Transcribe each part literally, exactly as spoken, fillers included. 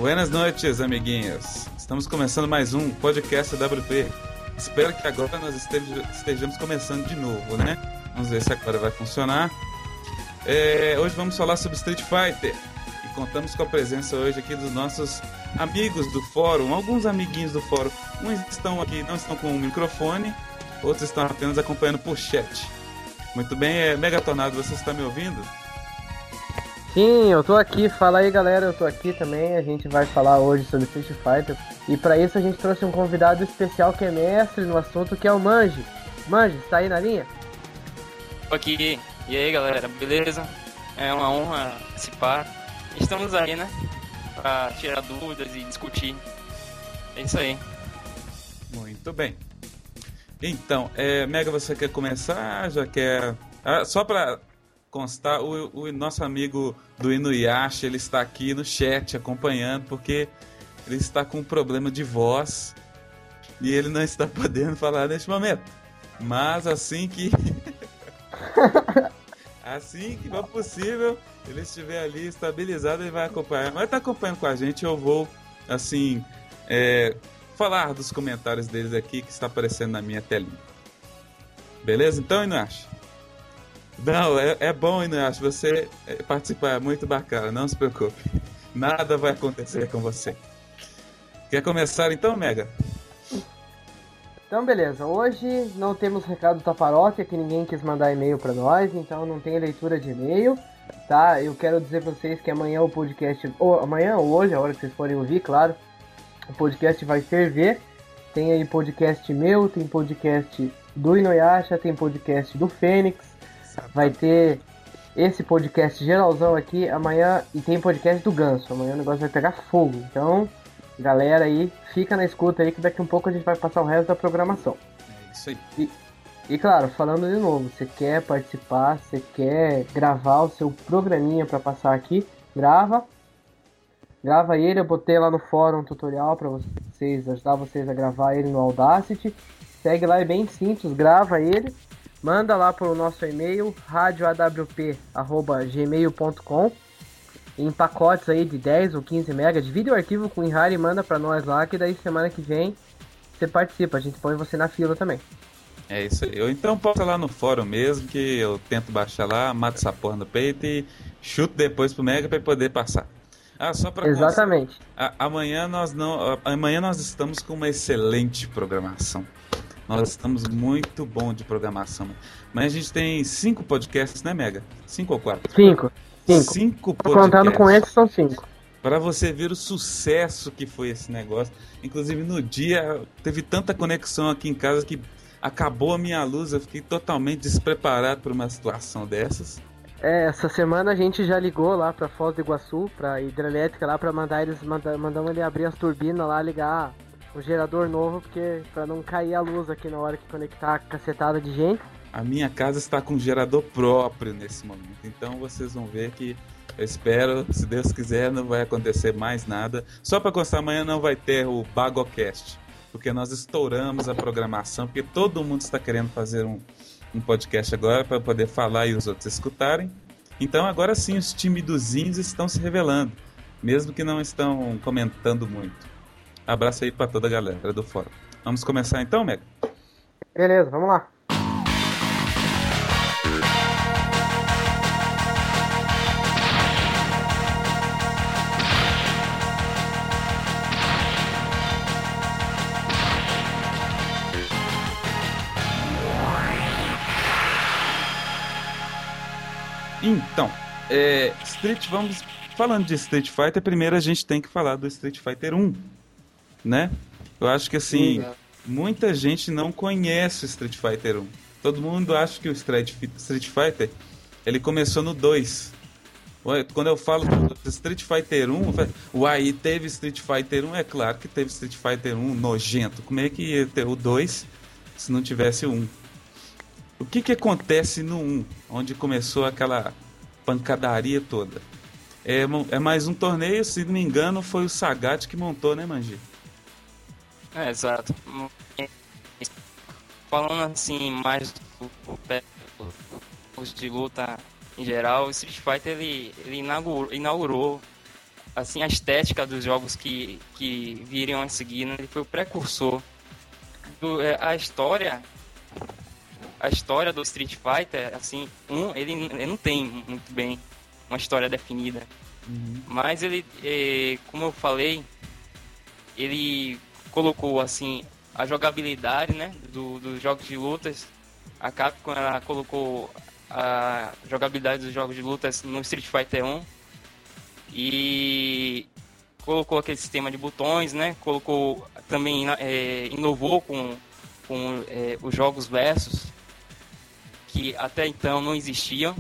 Buenas noites, amiguinhos. Estamos começando mais um podcast da W P. Espero que agora nós estejamos começando de novo, né? Vamos ver se agora vai funcionar. É, hoje vamos falar sobre Street Fighter e contamos com a presença hoje aqui dos nossos amigos do fórum, alguns amiguinhos do fórum. Uns estão aqui, não estão com o microfone, outros estão apenas acompanhando por chat. Muito bem, é, Mega Tornado, você está me ouvindo? Sim, eu tô aqui. Fala aí, galera, eu tô aqui também. A gente vai falar hoje sobre Street Fighter. E pra isso a gente trouxe um convidado especial que é mestre no assunto, que é o Manji. Manji, está aí na linha? Tô aqui. E aí, galera, beleza? É uma honra participar. Estamos aí, né? Pra tirar dúvidas e discutir. É isso aí. Muito bem. Então, é, Mega, você quer começar? Já quer... Ah, só pra constar, o, o nosso amigo do Inuyasha, ele está aqui no chat acompanhando, porque ele está com um problema de voz e ele não está podendo falar neste momento. Mas assim que... assim que for possível, ele estiver ali estabilizado, ele vai acompanhar. Mas está acompanhando com a gente, eu vou, assim... É, falar dos comentários deles aqui que está aparecendo na minha telinha. Beleza? Então, Inuyasha? Não, é, é bom, Inuyasha, você participar, é muito bacana, não se preocupe. Nada vai acontecer com você. Quer começar então, Mega? Então, beleza. Hoje não temos recado da paróquia, que ninguém quis mandar e-mail pra nós, então não tem leitura de e-mail, tá? Eu quero dizer pra vocês que amanhã o podcast... Ou amanhã ou hoje, a hora que vocês forem ouvir, claro, o podcast vai ferver. Tem aí podcast meu, tem podcast do Inuyasha, tem podcast do Fênix. Vai ter esse podcast geralzão aqui amanhã. E tem podcast do Ganso. Amanhã o negócio vai pegar fogo. Então, galera aí, fica na escuta aí que daqui a um pouco a gente vai passar o resto da programação. É isso aí. E, e claro, falando de novo, você quer participar, você quer gravar o seu programinha pra passar aqui, grava. Grava ele, eu botei lá no fórum um tutorial pra vocês, ajudar vocês a gravar ele no Audacity. Segue lá, é bem simples, grava ele, manda lá pro nosso e-mail, radio a w p arroba gmail ponto com, em pacotes aí de dez ou quinze mega, divide o arquivo com o Inhari e manda pra nós lá, que daí semana que vem você participa, a gente põe você na fila também. É isso aí. Eu então posto lá no fórum mesmo, que eu tento baixar lá, mato essa porra no peito e chuto depois pro Mega pra ele poder passar. Ah, só para Exatamente. A, amanhã nós não, a, amanhã nós estamos com uma excelente programação. Nós estamos muito bom de programação. Mas a gente tem cinco podcasts, né, Mega? Cinco ou quatro? Cinco. Cinco. Cinco podcasts. Contando com esses são cinco. Para você ver o sucesso que foi esse negócio. Inclusive no dia teve tanta conexão aqui em casa que acabou a minha luz. Eu fiquei totalmente despreparado para uma situação dessas. É, essa semana a gente já ligou lá pra Foz do Iguaçu, pra hidrelétrica lá, pra mandar eles, manda, mandamos ele abrir as turbinas lá, ligar o gerador novo, porque pra não cair a luz aqui na hora que conectar a cacetada de gente. A minha casa está com gerador próprio nesse momento, então vocês vão ver que eu espero, se Deus quiser, não vai acontecer mais nada. Só pra constar, amanhã não vai ter o Bagocast, porque nós estouramos a programação, porque todo mundo está querendo fazer um um podcast agora para poder falar e os outros escutarem. Então agora sim os timidozinhos estão se revelando, mesmo que não estão comentando muito. Abraço aí para toda a galera do fórum. Vamos começar então, Mega? Beleza, vamos lá. Então, é, Street, vamos falando de Street Fighter, primeiro a gente tem que falar do Street Fighter um, né? Eu acho que assim, Sim. muita gente não conhece o Street Fighter um. Todo mundo acha que o Street, Street Fighter, ele começou no dois. Quando eu falo do Street Fighter um, uai, teve Street Fighter um? É claro que teve Street Fighter um nojento. Como é que ia ter o dois se não tivesse o um? O que que acontece no um, onde começou aquela pancadaria toda? É, é mais um torneio, se não me engano, foi o Sagat que montou, né, Manji? É, exato. Falando assim, mais do de luta em geral, o Street Fighter ele, ele inaugurou, inaugurou assim, a estética dos jogos que, que viriam a seguir, né? Ele foi o precursor. Do, é, a história... A história do Street Fighter, assim, um, ele, ele não tem muito bem uma história definida. Uhum. Mas ele, é, como eu falei, ele colocou, assim, a jogabilidade, né, do, dos jogos de lutas. A Capcom, ela colocou a jogabilidade dos jogos de lutas no Street Fighter um. E colocou aquele sistema de botões, né, colocou, também é, inovou com, com é, os jogos versus, que até então não existiam.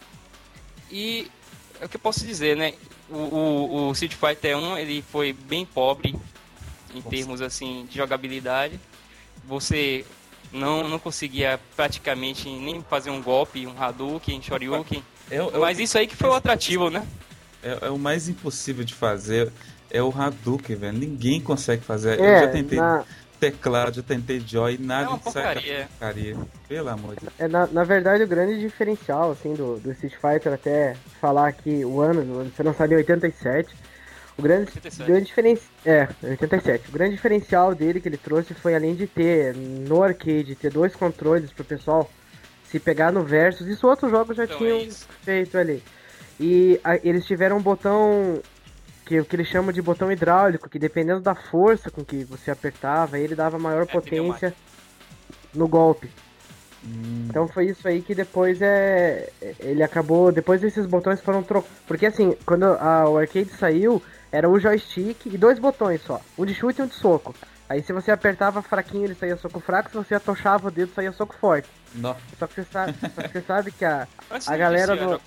E é o que eu posso dizer, né? O, o, o Street Fighter um, ele foi bem pobre em Nossa. termos assim de jogabilidade. Você não, não conseguia praticamente nem fazer um golpe, um Hadouken, um Shoryuken. É, é, Mas isso aí que foi o atrativo, né? É, é o mais impossível de fazer. É o Hadouken, velho. Ninguém consegue fazer. É, eu já tentei na... teclado, já tentei Joy, nada é uma de porcaria. porcaria. Pelo amor de Deus. É, na, na verdade, o grande diferencial assim, do, do Street Fighter, até falar que o ano, você não sabia, oitenta e sete. O grande, oitenta e sete. grande diferencial. É, oitenta e sete. O grande diferencial dele que ele trouxe foi, além de ter no arcade, ter dois controles pro pessoal se pegar no Versus, isso outros jogos já então tinham é feito ali. E a, eles tiveram um botão que o que eles chamam de botão hidráulico, que dependendo da força com que você apertava, ele dava maior é, potência no golpe. Hum. Então foi isso aí que depois é ele acabou, depois esses botões foram trocados, porque assim, quando a, o arcade saiu, era o joystick e dois botões só, um de chute e um de soco. Aí se você apertava fraquinho, ele saía soco fraco, se você atochava o dedo, saía soco forte. Não. Só que você sabe, só que você sabe que a, a galera no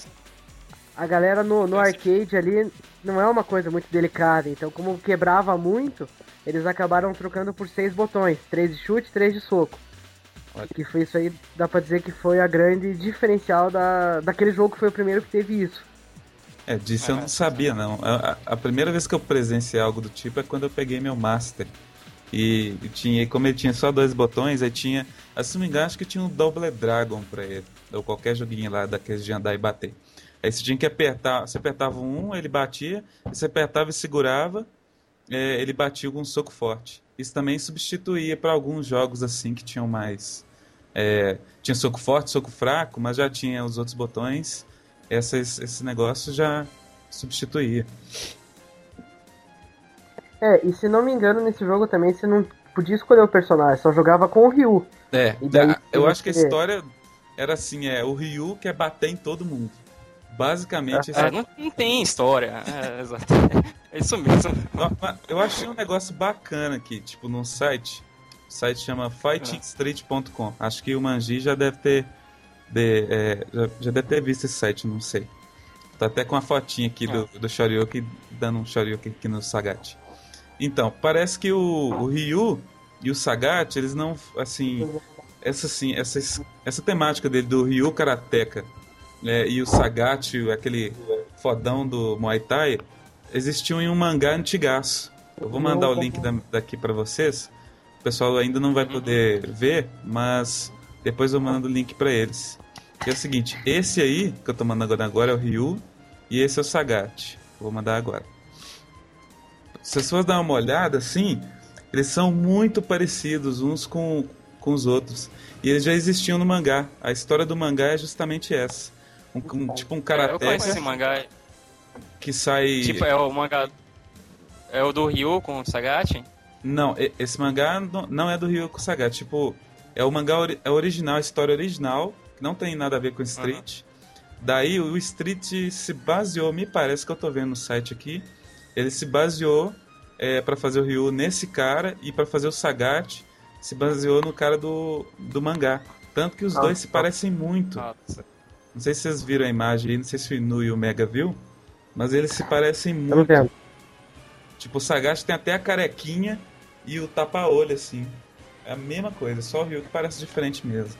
a galera no, no arcade ali não é uma coisa muito delicada, então como quebrava muito, eles acabaram trocando por seis botões, três de chute, três de soco. Olha. Que foi isso aí, dá pra dizer que foi a grande diferencial da, daquele jogo que foi o primeiro que teve isso. É, disso eu não sabia não. A, a primeira vez que eu presenciei algo do tipo é quando eu peguei meu Master. E, e tinha, como ele tinha só dois botões, aí tinha, se não me engano, acho que tinha um Double Dragon pra ele. Ou qualquer joguinho lá daqueles de andar e bater. Aí você tinha que apertar, você apertava um, ele batia, você apertava e segurava, é, ele batia com um soco forte. Isso também substituía para alguns jogos assim que tinham mais... É, tinha soco forte, soco fraco, mas já tinha os outros botões. Essa, esse negócio já substituía. É, e se não me engano, nesse jogo também você não podia escolher o personagem, só jogava com o Ryu. É, daí, eu acho que a história era assim, é o Ryu quer bater em todo mundo. Basicamente... É, não, não tem história, é, exato. É isso mesmo. Eu achei um negócio bacana aqui, tipo, num site. O site chama fighting street ponto com. Acho que o Manji já deve ter de, é, já, já deve ter visto esse site, não sei. Tá até com a fotinha aqui do, do Shoryuken, dando um Shoryuken aqui no Sagat. Então, parece que o, o Ryu e o Sagat, eles não, assim... Essa, assim essa, essa temática dele do Ryu Karateka, é, e o Sagat, aquele fodão do Muay Thai, existiam em um mangá antigaço. Eu vou mandar o link da, daqui pra vocês. O pessoal ainda não vai poder ver, mas depois eu mando o link pra eles. Que é o seguinte, esse aí que eu tô mandando agora é o Ryu e esse é o Sagat. Vou mandar agora. Se as pessoas dar uma olhada assim, eles são muito parecidos uns com, com os outros. E eles já existiam no mangá. A história do mangá é justamente essa. Um, um, tipo um karateka. Eu conheço esse mangá. Que sai... Tipo, é o mangá... É o do Ryu com o Sagat? Não, esse mangá não é do Ryu com o Sagat. Tipo, é o mangá ori- é original, a história original, que não tem nada a ver com Street. Uhum. Daí o Street se baseou, me parece que eu tô vendo no site aqui, ele se baseou é, pra fazer o Ryu nesse cara, e pra fazer o Sagat se baseou no cara do, do mangá. Tanto que os ah, dois se parecem muito. Nossa. Não sei se vocês viram a imagem aí, não sei se o Inu e o Mega viu, mas eles se parecem muito. Tipo, o Sagat tem até a carequinha e o tapa-olho, assim. É a mesma coisa, só o Ryu que parece diferente mesmo.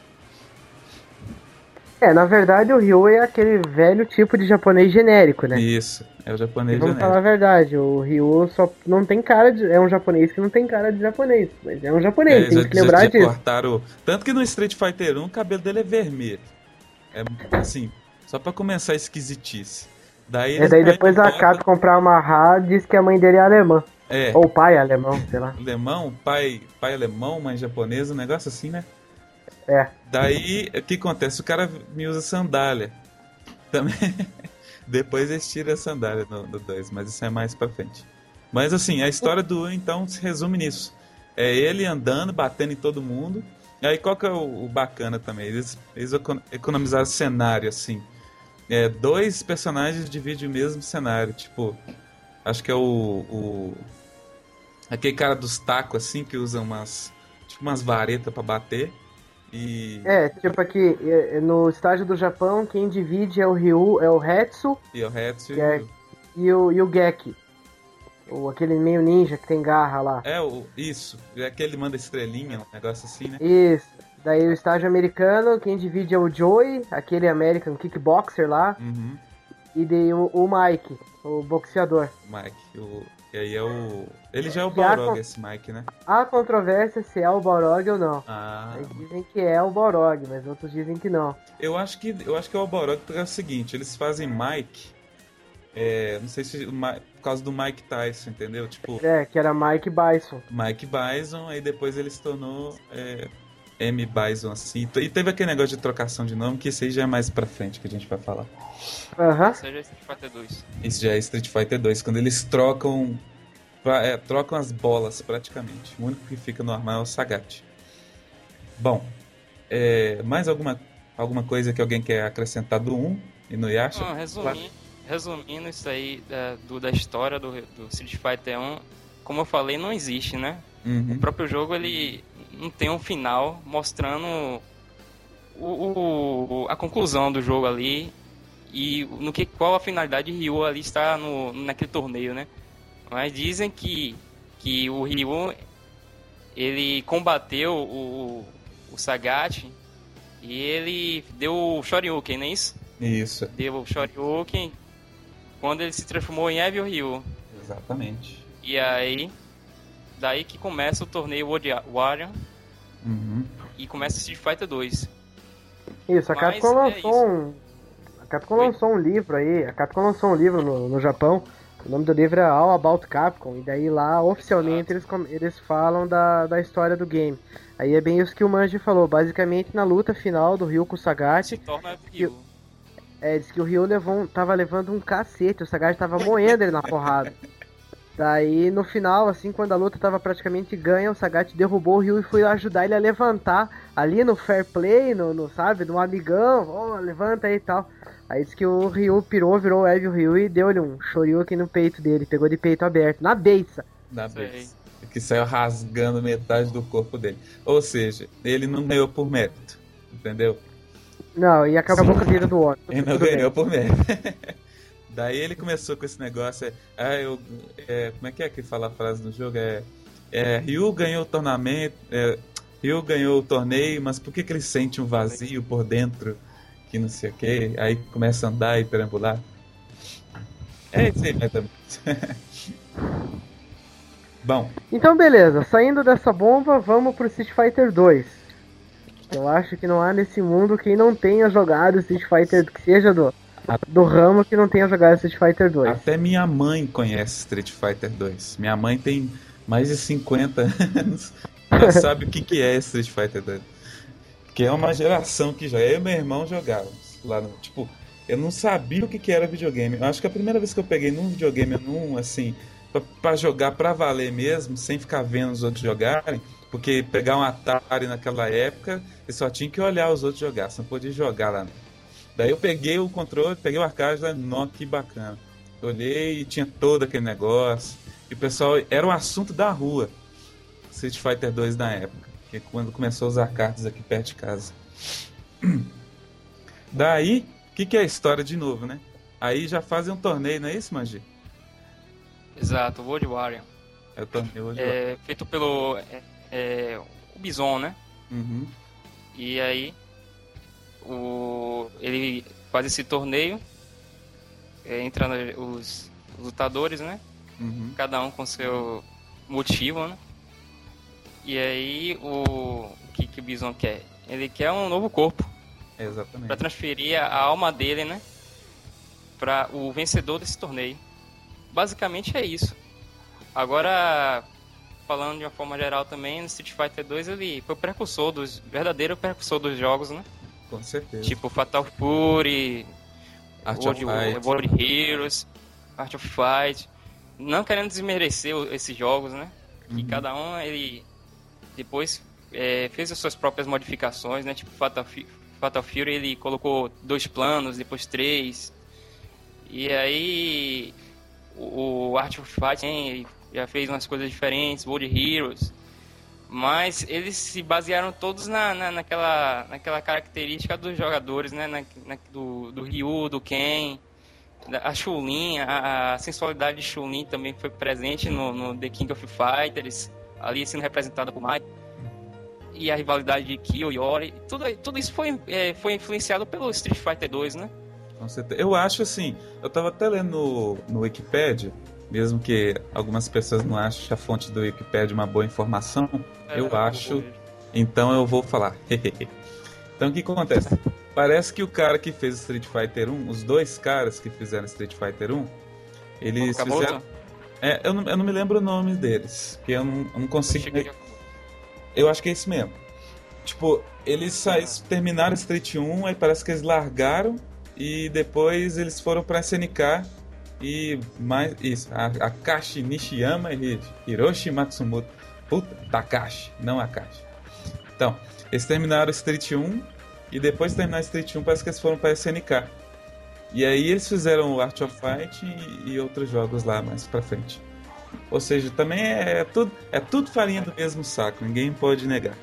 É, na verdade o Ryu é aquele velho tipo de japonês genérico, né? Isso, é o japonês e vamos genérico. Vamos falar a verdade, o Ryu só não tem cara de... É um japonês que não tem cara de japonês, mas é um japonês, é, tem já, que lembrar já, já disso. Cortaram... Tanto que no Street Fighter um o cabelo dele é vermelho. É assim, só pra começar a esquisitice. Daí, E daí depois a Capcom comprar uma H diz que a mãe dele é alemã. É. Ou o pai é alemão, sei lá. Alemão, pai, pai alemão, mãe japonesa, um negócio assim, né? É. Daí, o que acontece? O cara me usa sandália. Também. Depois eles tiram a sandália no dois, mas isso é mais pra frente. Mas assim, a história do um, então, se resume nisso. É ele andando, batendo em todo mundo. E aí, qual que é o, o bacana também? Eles, eles economizaram cenário, assim. É, dois personagens dividem o mesmo cenário. Tipo, acho que é o... o aquele cara dos tacos, assim, que usa umas... Tipo, umas varetas pra bater. E... É, tipo aqui, no estágio do Japão, quem divide é o Ryu, é o Hetsu. E o Hetsu e, é, e, o, e o Geki. O, aquele meio ninja que tem garra lá. É, o, isso. É aquele manda estrelinha, um negócio assim, né? Isso. Daí o estágio americano, quem divide é o Joey, aquele American kickboxer lá. Uhum. E daí o, o Mike, o boxeador. Mike, o... E aí é o... Ele já é o Balrog, esse Mike, né? Há controvérsia se é o Balrog ou não. Ah. Eles dizem que é o Balrog, mas outros dizem que não. Eu acho que, eu acho que é o Balrog porque é o seguinte, eles fazem Mike... É, não sei se... Por causa do Mike Tyson, entendeu? Tipo... É, que era Mike Bison. Mike Bison, aí depois ele se tornou... É, M. Bison, assim. E teve aquele negócio de trocação de nome, que isso aí já é mais pra frente que a gente vai falar. Aham. Isso já é Street Fighter dois. Isso já é Street Fighter dois, quando eles trocam... É, trocam as bolas, praticamente. O único que fica normal é o Sagat. Bom, é, mais alguma, alguma coisa que alguém quer acrescentar do um e no Yasha? Não, resumindo, resumindo isso aí da, do, da história do, do Street Fighter um, como eu falei, não existe, né? Uhum. O próprio jogo, ele não tem um final mostrando o, o, a conclusão do jogo ali e no que, qual a finalidade de Ryu ali está no, naquele torneio, né? Mas dizem que, que o Ryu, ele combateu o, o Sagat e ele deu o Shoryuken, não é isso? Isso. Deu o Shoryuken quando ele se transformou em Evil Ryu. Exatamente. E aí, daí que começa o torneio World Warrior uhum. e começa o Street Fighter dois. Isso, a Capcom é lançou isso. um... A Capcom lançou um livro aí, a Capcom lançou um livro no, no Japão. O nome do livro é All About Capcom, e daí lá, oficialmente, eles, eles falam da, da história do game. Aí é bem isso que o Manji falou, basicamente na luta final do Ryu com o Sagat... Se torna Ryu. É, diz que o Ryu levou, tava levando um cacete, o Sagat tava moendo ele na porrada. Daí, no final, assim, quando a luta tava praticamente ganha, o Sagat derrubou o Ryu e foi ajudar ele a levantar ali no fair play, no, no sabe, no amigão, oh, levanta aí e tal. Aí diz que o Ryu pirou, virou o Evil Ryu e deu-lhe um shoryuken no peito dele, pegou de peito aberto, na beiça. Na beiça. Que saiu rasgando metade do corpo dele. Ou seja, ele não ganhou por mérito, entendeu? Não, e acabou com a vida do homem. Ele não ganhou por mérito. Daí ele começou com esse negócio, é, ah, eu, é, como é que é que fala a frase no jogo? É, é Ryu ganhou o torneio, é, Ryu ganhou o torneio, mas por que, que ele sente um vazio por dentro, que não sei o que, aí começa a andar e perambular. É isso aí, também. Bom. Então beleza, saindo dessa bomba, vamos pro Street Fighter dois. Eu acho que não há nesse mundo quem não tenha jogado Street Fighter, que seja do... do ramo que não tenha jogado Street Fighter dois. Até minha mãe conhece Street Fighter dois. Minha mãe tem mais de cinquenta anos. Ela sabe o que, que é Street Fighter dois. Que é uma geração que já eu e meu irmão jogávamos. Lá no, tipo, eu não sabia o que, que era videogame. Eu acho que a primeira vez que eu peguei num videogame, num, assim, pra, pra jogar pra valer mesmo, sem ficar vendo os outros jogarem, porque pegar um Atari naquela época, eu só tinha que olhar os outros jogar, você não podia jogar lá. Daí eu peguei o controle, peguei o arcade lá, nó, que bacana. Eu olhei e tinha todo aquele negócio. E o pessoal, era o assunto da rua, Street Fighter dois na época, que é quando começou os arcades aqui perto de casa. Daí, o que, que é a história de novo, né? Aí já fazem um torneio, não é isso, Manji? Exato, World Warrior. É o torneio World é, Warrior. Feito pelo é, é, o Bison, né? Uhum. E aí, o, ele faz esse torneio, é, entra os, os lutadores, né? Uhum. Cada um com seu motivo, né? E aí, o, o que, que o Bison quer? Ele quer um novo corpo. Exatamente. Para transferir a alma dele, né? para o vencedor desse torneio. Basicamente é isso. Agora, falando de uma forma geral também, no Street Fighter dois ele foi o precursor dos, verdadeiro precursor dos jogos, né? Com certeza. Tipo Fatal Fury, Art World, of Fight. World Heroes, Art of Fight. Não querendo desmerecer esses jogos, né? Uhum. E cada um, ele depois é, fez as suas próprias modificações, né? Tipo Fatal, Fatal Fury, ele colocou dois planos, depois três. E aí o, o Art of Fight hein, já fez umas coisas diferentes, World Heroes. Mas eles se basearam todos na, na, naquela, naquela característica dos jogadores, né? Na, na, do, do Ryu, do Ken, a Chun-Li, a, a sensualidade de Chun-Li também foi presente no, no The King of Fighters, ali sendo representada por Mai. E a rivalidade de Kyo e Ori, tudo, tudo isso foi, é, foi influenciado pelo Street Fighter dois, né? Com certeza. Eu acho assim, eu tava até lendo no, no Wikipedia, mesmo que algumas pessoas não achem a fonte do Wikipedia uma boa informação, é, eu acho, então eu vou falar. Então o que acontece? Parece que o cara que fez Street Fighter um, os dois caras que fizeram Street Fighter um, eles Acabou, fizeram... É, eu não, eu não me lembro o nome deles, porque eu não, eu não consigo... Eu acho que é isso mesmo. Tipo, eles saíram, terminaram Street um, aí parece que eles largaram e depois eles foram pra S N K e mais... Isso, a Akashi Nishiyama e Hiroshi Matsumoto. Puta, Takashi, não Akashi. Então, eles terminaram Street um e depois de terminar Street um parece que eles foram pra S N K. E aí eles fizeram o Art of Fight e, e outros jogos lá mais pra frente. Ou seja, também é, é, tudo, é tudo farinha do mesmo saco, ninguém pode negar.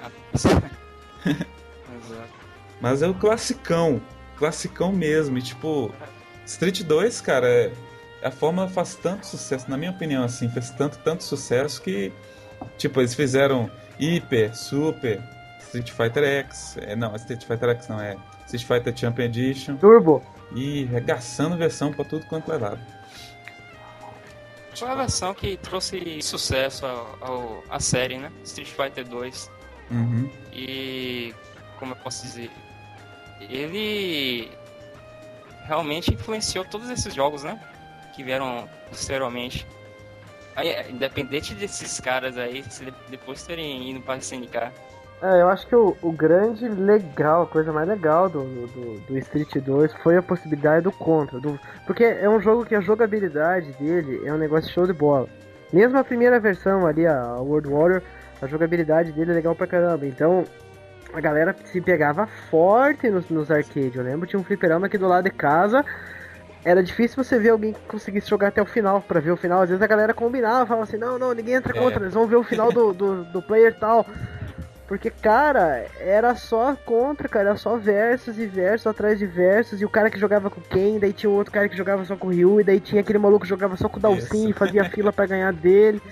Mas é o classicão, classicão mesmo. E tipo, Street dois, cara, é, a fórmula faz tanto sucesso, na minha opinião, assim, fez tanto, tanto sucesso que, tipo, eles fizeram Hyper, Super, Street Fighter X, é, não, Street Fighter X não, é Street Fighter Champion Edition. Turbo. E regaçando versão pra tudo quanto é lado. Foi a versão que trouxe sucesso ao, ao, à série, né? Street Fighter dois. Uhum. E, como eu posso dizer, ele realmente influenciou todos esses jogos, né? Que vieram posteriormente. Aí, independente desses caras aí, se depois terem ido para S N K. É, eu acho que o, o grande legal, a coisa mais legal do, do, do Street dois foi a possibilidade do contra. Do, porque é um jogo que a jogabilidade dele é um negócio show de bola. Mesmo a primeira versão ali, a World Warrior, a jogabilidade dele é legal pra caramba. Então, a galera se pegava forte nos, nos arcades. Eu lembro, tinha um fliperama aqui do lado de casa. Era difícil você ver alguém que conseguisse jogar até o final, pra ver o final. Às vezes a galera combinava, falava assim, não, não, ninguém entra contra, é. Eles vão ver o final do, do, do player tal. Porque, cara, era só contra, cara, era só versus e versus atrás de versus, e o cara que jogava com quem, daí tinha o outro cara que jogava só com o Ryu, e daí tinha aquele maluco que jogava só com o Dalsin e fazia fila pra ganhar dele.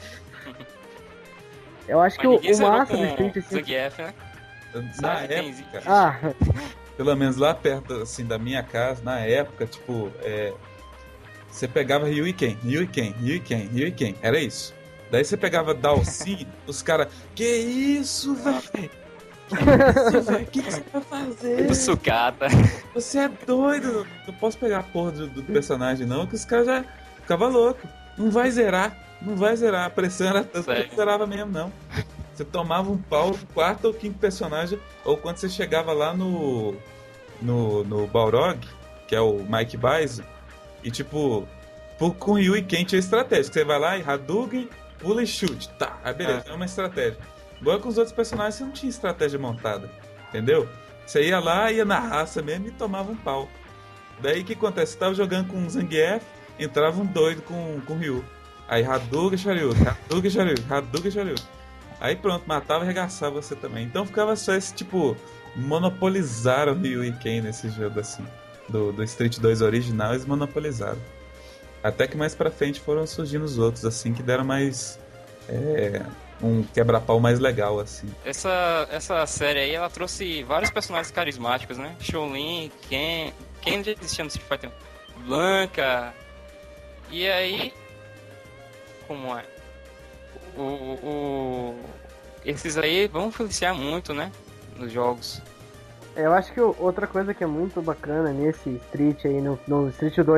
Eu acho Mas que o, o massa do Street... Assim, Zangief, né? Na época, ah. pelo menos lá perto, assim, da minha casa, na época, tipo, é, você pegava Ryu e Ken, Ryu e Ken, Ryu e Ken, Ryu e Ken, era isso. Daí você pegava Dalsin, os caras, que isso, velho? Que isso, velho? O que, que você vai fazer? Do sucata. Você é doido. Não posso pegar a porra do, do personagem, não, que os caras já ficavam loucos. Não vai zerar, não vai zerar. A pressão era tanto que não zerava mesmo, não. Você tomava um pau no quarto ou quinto personagem, ou quando você chegava lá no, no, no Balrog, que é o Mike Bison, e tipo, por, com Ryu e Ken tinha estratégia. Você vai lá e Hadouken, pula e chute. Tá, aí beleza, é uma estratégia. Agora com os outros personagens você não tinha estratégia montada, entendeu? Você ia lá, ia na raça mesmo e tomava um pau. Daí o que acontece? Você tava jogando com um Zangief, entrava um doido com, com o Ryu. Aí Hadouken, Shoryuken, Hadouken, Shoryuken, Hadouken, Shoryuken. Aí pronto, matava e arregaçava você também. Então ficava só esse tipo, monopolizaram o Ryu e Ken nesse jogo assim. Do, do Street dois original eles monopolizaram. Até que mais pra frente foram surgindo os outros, assim, que deram mais... É, um quebra-pau mais legal, assim. Essa, essa série aí, ela trouxe vários personagens carismáticos, né? Chun-Li, Ken... Ken já existia no Street Fighter. Blanca... E aí... Como é? O, o, esses aí vão influenciar muito, né? Nos jogos. Eu acho que outra coisa que é muito bacana nesse Street aí, no, no Street dois...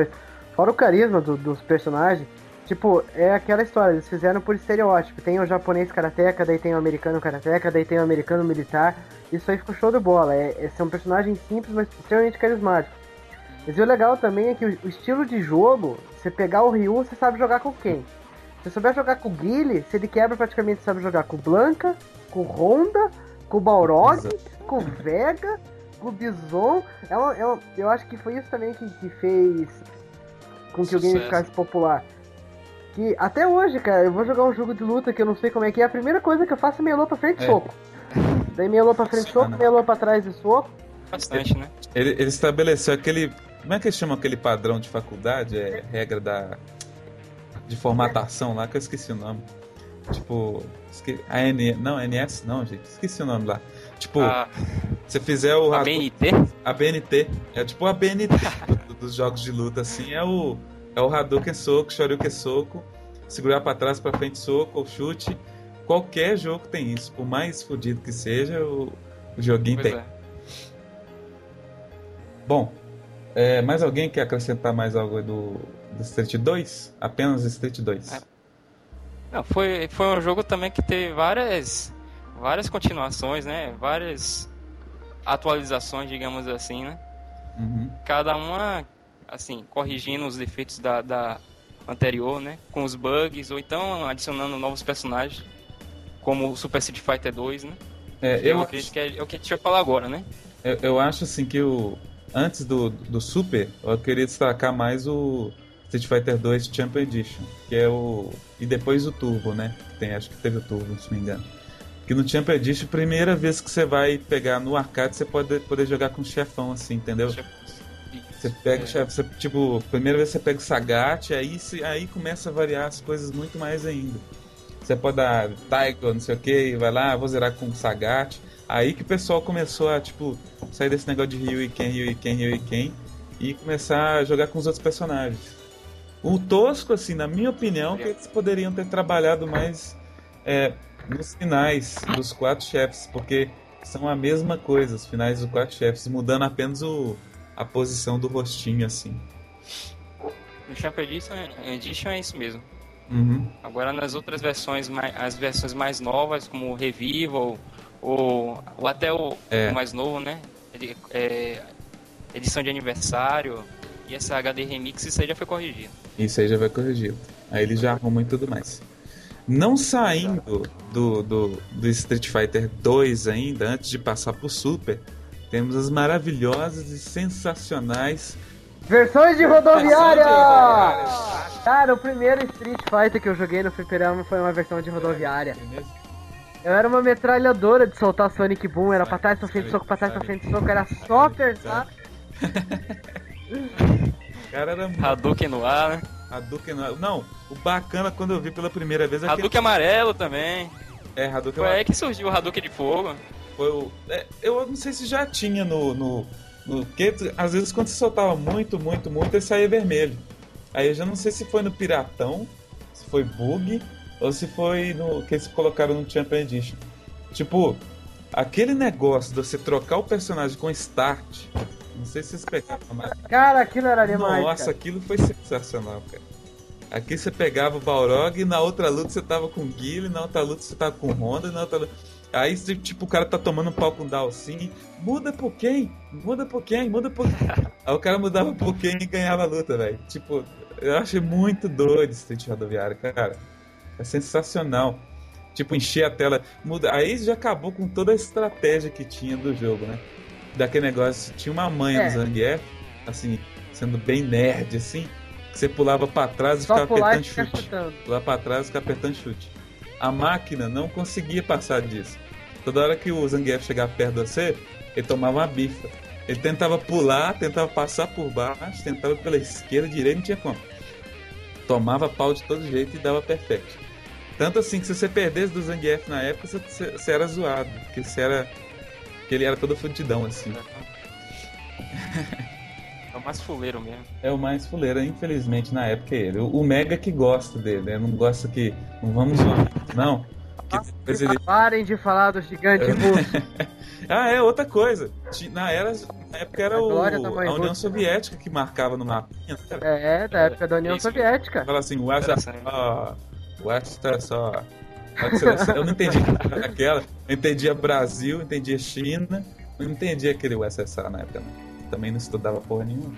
Fora o carisma do, dos personagens. Tipo, é aquela história, eles fizeram por estereótipo. Tem o japonês karateka, daí tem o americano karateka, daí tem o americano militar. Isso aí ficou show de bola. É, é, são personagens simples, mas extremamente carismáticos. Mas o legal também é que o, o estilo de jogo, você pegar o Ryu, você sabe jogar com quem? Se você souber jogar com o Guile, se ele quebra, praticamente você sabe jogar com o Blanca, com o Honda, com o Balrog, Exato. com o Vega, com o Bison. É uma, é uma, eu acho que foi isso também que, que fez com que Sucesso. o game ficasse popular. Que até hoje, cara, eu vou jogar um jogo de luta que eu não sei como é que é. A primeira coisa que eu faço é meia lua pra frente e é. soco. Daí meia lua pra frente e soco, meia lua pra trás e soco. Bastante, né? Ele, ele estabeleceu aquele... Como é que eles chamam aquele padrão de faculdade? É regra da... de formatação lá, que eu esqueci o nome. Tipo... Esque... A N... Não, N S não, gente. Esqueci o nome lá. Tipo, ah, se fizer o... A B N T? A B N T. É tipo a B N T dos jogos de luta, assim. É o... É o Hadouken soco, Shoryuken soco, segurar pra trás, pra frente soco ou chute. Qualquer jogo tem isso. Por mais fodido que seja, o, o joguinho pois tem. É. Bom, é, mais alguém quer acrescentar mais algo do, do Street dois? Apenas Street dois. É. Não, foi, foi um jogo também que teve várias, várias continuações, né? Várias atualizações, digamos assim, né? Uhum. Cada uma... assim, corrigindo os defeitos da, da anterior, né? Com os bugs, ou então adicionando novos personagens, como o Super Street Fighter dois, né? É, eu, eu acredito que é, é o que a gente vai falar agora, né? Eu, eu acho, assim, que o... Antes do, do Super, eu queria destacar mais o Street Fighter dois Champion Edition, que é o... E depois o Turbo, né? Tem, acho que teve o Turbo, se não me engano. Que no Champion Edition, primeira vez que você vai pegar no arcade, você pode poder jogar com chefão, assim, entendeu? Você pega, é. você, tipo, primeira vez você pega o Sagat, aí, se, aí começa a variar as coisas muito mais ainda. Você pode dar Taiko, não sei o que, vai lá, vou zerar com o Sagat. Aí que o pessoal começou a, tipo, sair desse negócio de Ryu e Ken, Ryu e Ken, Ryu e Ken, e começar a jogar com os outros personagens. O tosco, assim, na minha opinião, que eles poderiam ter trabalhado mais é, nos finais dos quatro chefes, porque são a mesma coisa, os finais dos quatro chefes, mudando apenas o... a posição do rostinho, assim. No Champion Edition, Edition é isso mesmo. Uhum. Agora nas outras versões, as versões mais novas, como o Revival, ou, ou até o, é. o mais novo, né? É, edição de aniversário, e essa H D Remix, isso aí já foi corrigido. Isso aí já foi corrigido. Aí eles já arrumam e tudo mais. Não saindo do, do, do Street Fighter dois ainda, antes de passar pro Super, temos as maravilhosas e sensacionais versões de rodoviária! Cara, o primeiro Street Fighter que eu joguei no fliperama foi uma versão de rodoviária. Eu era uma metralhadora de soltar Sonic Boom, era pra trás, pra frente, soco, pra trás, pra frente, soco, era só apertar. Cara, era muito... Hadouken no ar, né? Hadouken no ar. Não, o bacana quando eu vi pela primeira vez... Hadouken aquele... amarelo também. É, Hadouken Foi aí que surgiu o Hadouken de fogo. Foi o... É, eu não sei se já tinha no... no, no que, às vezes quando você soltava muito, muito, muito, ele saía vermelho. Aí eu já não sei se foi no Piratão, se foi bug, ou se foi no que eles colocaram no Champion Edition. Tipo, aquele negócio de você trocar o personagem com Start, não sei se vocês pegaram mais. Cara, aquilo era demais. Nossa, cara, aquilo foi sensacional, cara. Aqui você pegava o Balrog e na outra luta você tava com o Guile, na outra luta você tava com o Honda, e na outra luta... Aí, tipo, o cara tá tomando um pau com o Dalsin, muda por quem? Muda por quem? Muda por quem? Aí o cara mudava por quem e ganhava a luta, velho. Tipo, eu achei muito doido esse Street Rodoviário, cara. É sensacional. Tipo, encher a tela. Muda. Aí já acabou com toda a estratégia que tinha do jogo, né? Daquele negócio, tinha uma manha é. no Zangief, assim, sendo bem nerd, assim, que você pulava pra trás e Só ficava apertando e chute. Chutando. Pulava pra trás e ficava apertando chute. A máquina não conseguia passar disso. Toda hora que o Zangief chegava perto de você, ele tomava uma bifa. Ele tentava pular, tentava passar por baixo, tentava pela esquerda, direita, não tinha como. Tomava pau de todo jeito e dava perfect. Tanto assim que se você perdesse do Zangief na época, você, você era zoado. Porque você era... Porque ele era todo fudidão, assim. É o mais fuleiro mesmo. É o mais fuleiro, infelizmente, na época é ele. O, o Mega que gosta dele, né? Não gosta que... Não vamos zoar. Não. Que depois ele... Parem de falar do gigante russo. Ah, é, outra coisa. Na era Na época era A o, glória da mãe a União Rússia. Soviética que marcava no mapinha. É, da época da União Isso. Soviética. Fala assim, o Essa só. O Essa só. Eu não entendi aquela. Eu entendia Brasil, entendia China. Eu não entendia aquele U S S R na época, não. Também não estudava porra nenhuma.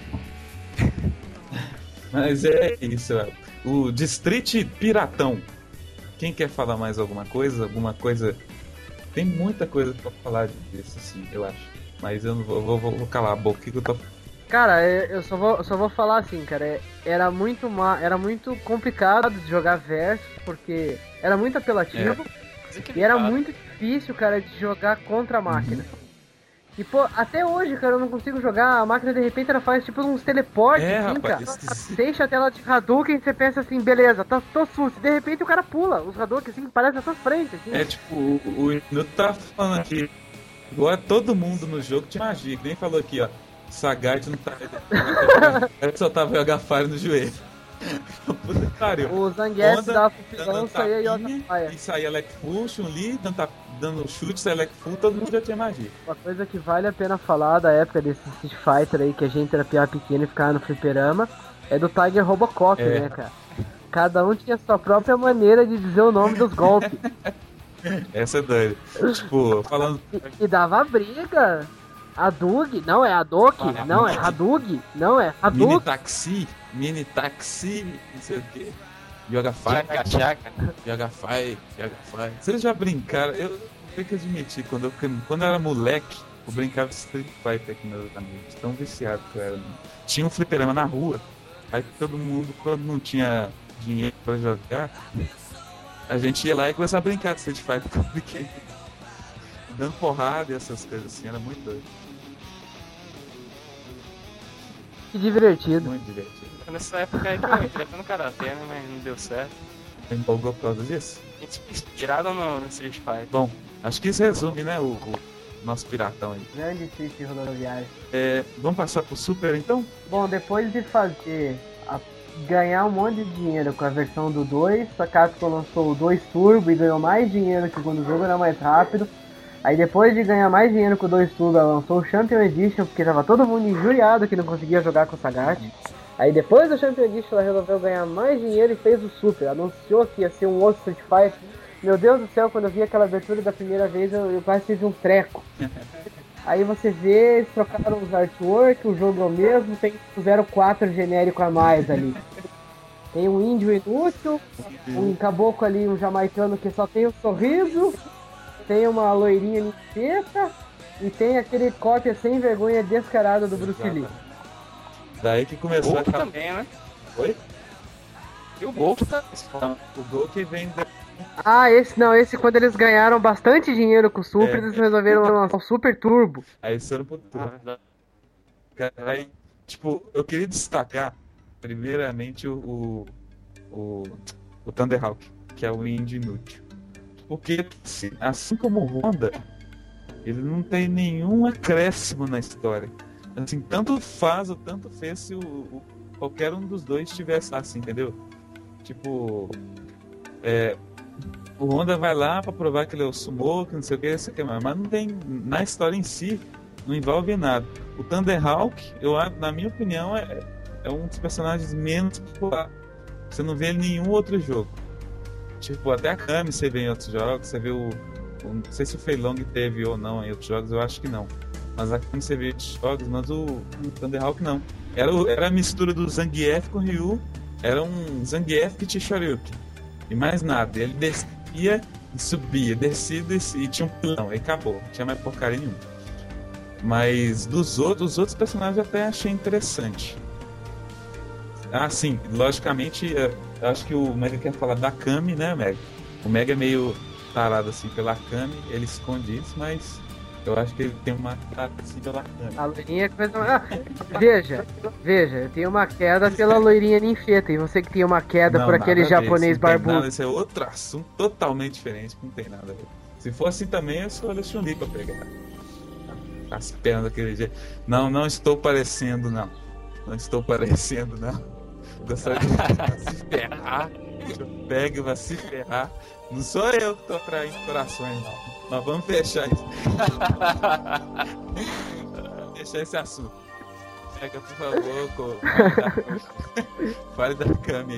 Mas é isso. O District Piratão. Quem quer falar mais alguma coisa? Alguma coisa. Tem muita coisa pra falar disso, assim, eu acho. Mas eu não vou, vou, vou calar a boca. O que, que eu tô. Cara, eu só vou, só vou falar assim, cara. é- Era muito, ma... era muito complicado de jogar versus, porque era muito apelativo. E era muito difícil, cara, de jogar contra a máquina. E, pô, até hoje, cara, eu não consigo jogar. A máquina, de repente, ela faz, tipo, uns teleportes, É, assim, rapaz, cara. esse- Deixa a tela de Hadouken e você pensa assim, beleza, tô, tô susto. De repente, o cara pula. Os Hadouken, assim, parecem na sua frente, assim. É tipo, o, o Minuto tá falando aqui. Agora todo mundo no jogo tinha magia, que nem falou aqui, ó. Sagat não tá. Ele só tava Yoga Fire no joelho. Puta que pariu. O Zangief Onda, dava dando fusão, saía Yoga tapinha, Fire. e saía Elec Full, Chun-Li, dando, tap- dando chute, saía Elec Full, todo mundo já tinha magia. Uma coisa que vale a pena falar da época desse Street Fighter aí, que a gente era piá pequeno e ficava no fliperama, é do Tiger Robocop, É. né, cara? Cada um tinha sua própria maneira de dizer o nome dos golpes. Essa é doida. Tipo, falando. E, e dava briga. Hadug, não é Hadouken, Ah, não é mini- Hadug, não é Mini Hadouken. taxi, mini taxi, não sei o que. Yoga Fire, Chaca, chaca. Yoga Fire, Yoga Fire. Vocês já brincaram? Eu tenho que admitir, quando eu, quando eu era moleque, eu brincava de Street Fighter com meus amigos. Tão viciado que eu era. Tinha um fliperama na rua, aí todo mundo, quando não tinha dinheiro pra jogar, a gente ia lá e começava a brincar de Street Fighter com o pequeno. Dando porrada e essas coisas assim, era muito doido, Que divertido. muito divertido. Nessa época aí que eu entrei no Karatê, né? Mas não deu certo. Você empolgou por causa disso? A gente se inspirado no, no Street Fighter. Bom, acho que isso resume, né, o, o nosso piratão aí. Grande Street rodoviário. É, vamos passar pro Super então? Bom, depois de fazer a- ganhar um monte de dinheiro com a versão do dois, a Capcom lançou o dois Turbo e ganhou mais dinheiro que quando o jogo era mais rápido. Aí depois de ganhar mais dinheiro com o dois Turbo, ela lançou o Champion Edition, porque tava todo mundo injuriado que não conseguia jogar com o Sagat. Aí depois do Champion Edition ela resolveu ganhar mais dinheiro e fez o Super. Anunciou que ia ser um outro Street Fighter. Meu Deus do céu, quando eu vi aquela abertura da primeira vez, eu, eu quase tive um treco. Aí você vê, eles trocaram os artwork, o jogo é o mesmo, tem o zero quatro genérico a mais ali. Tem um índio inútil, um caboclo ali, um jamaicano que só tem um sorriso, tem uma loirinha limpeta e tem aquele cópia sem vergonha descarado do Bruce Lee. Daí que começou a Bolt acabar. também, né? Oi? E o Bolt tá. O gol que vem de... Ah, esse não, esse quando eles ganharam bastante dinheiro com o Super, É. eles resolveram lançar o Super Turbo. Aí isso era pro turno. Aí, tipo, eu queria destacar primeiramente o o, o, o Thunderhawk, que é o indie inútil. Porque assim, assim como o Honda, ele não tem nenhum acréscimo na história. Assim, tanto faz ou tanto fez se o, o- qualquer um dos dois estivesse lá, assim, entendeu? Tipo, é, o Honda vai lá pra provar que ele é o sumo, que não sei o que, isso aqui, mas não tem, na história em si, não envolve nada. O Thunderhawk, eu, a- na minha opinião, é, é um dos personagens menos populares. Você não vê ele em nenhum outro jogo. Tipo, até a Kami você vê em outros jogos, você vê o... o- não sei se o Fei Long teve ou não em outros jogos, eu acho que não. Mas a Kami você vê em outros jogos, mas o, o Thunderhawk não. Era, o- era a mistura do Zangief com o Ryu, era um Zangief que tinha Shoryuken. E mais nada, ele descia e subia, descia e descia, e tinha um pilão, aí acabou, não tinha mais porcaria nenhuma. Mas dos outros, os outros personagens eu até achei interessante. Ah, sim, logicamente, eh, eu acho que o Mega quer falar da Kami, né, Mega? O Mega é meio tarado assim pela Kami, ele esconde isso, mas eu acho que ele tem uma tarada assim pela Kami. A loirinha é coisa mais... Ah, veja, veja, eu tenho uma queda pela loirinha ninfeta, e você que tem uma queda Não, por aquele nada a ver, japonês isso não tem barbudo. nada, Esse é outro assunto totalmente diferente, não tem nada a ver. Se fosse assim também, eu escolho a Chun-Li pra pegar as pernas daquele jeito. Não, não estou parecendo, não. Não estou parecendo, não. Gostaria de se ferrar. Eu pego e vai se ferrar. Não sou eu que tô traindo corações, não. Mas vamos fechar isso. fechar esse assunto. Pega, por favor, co... fale da Kami.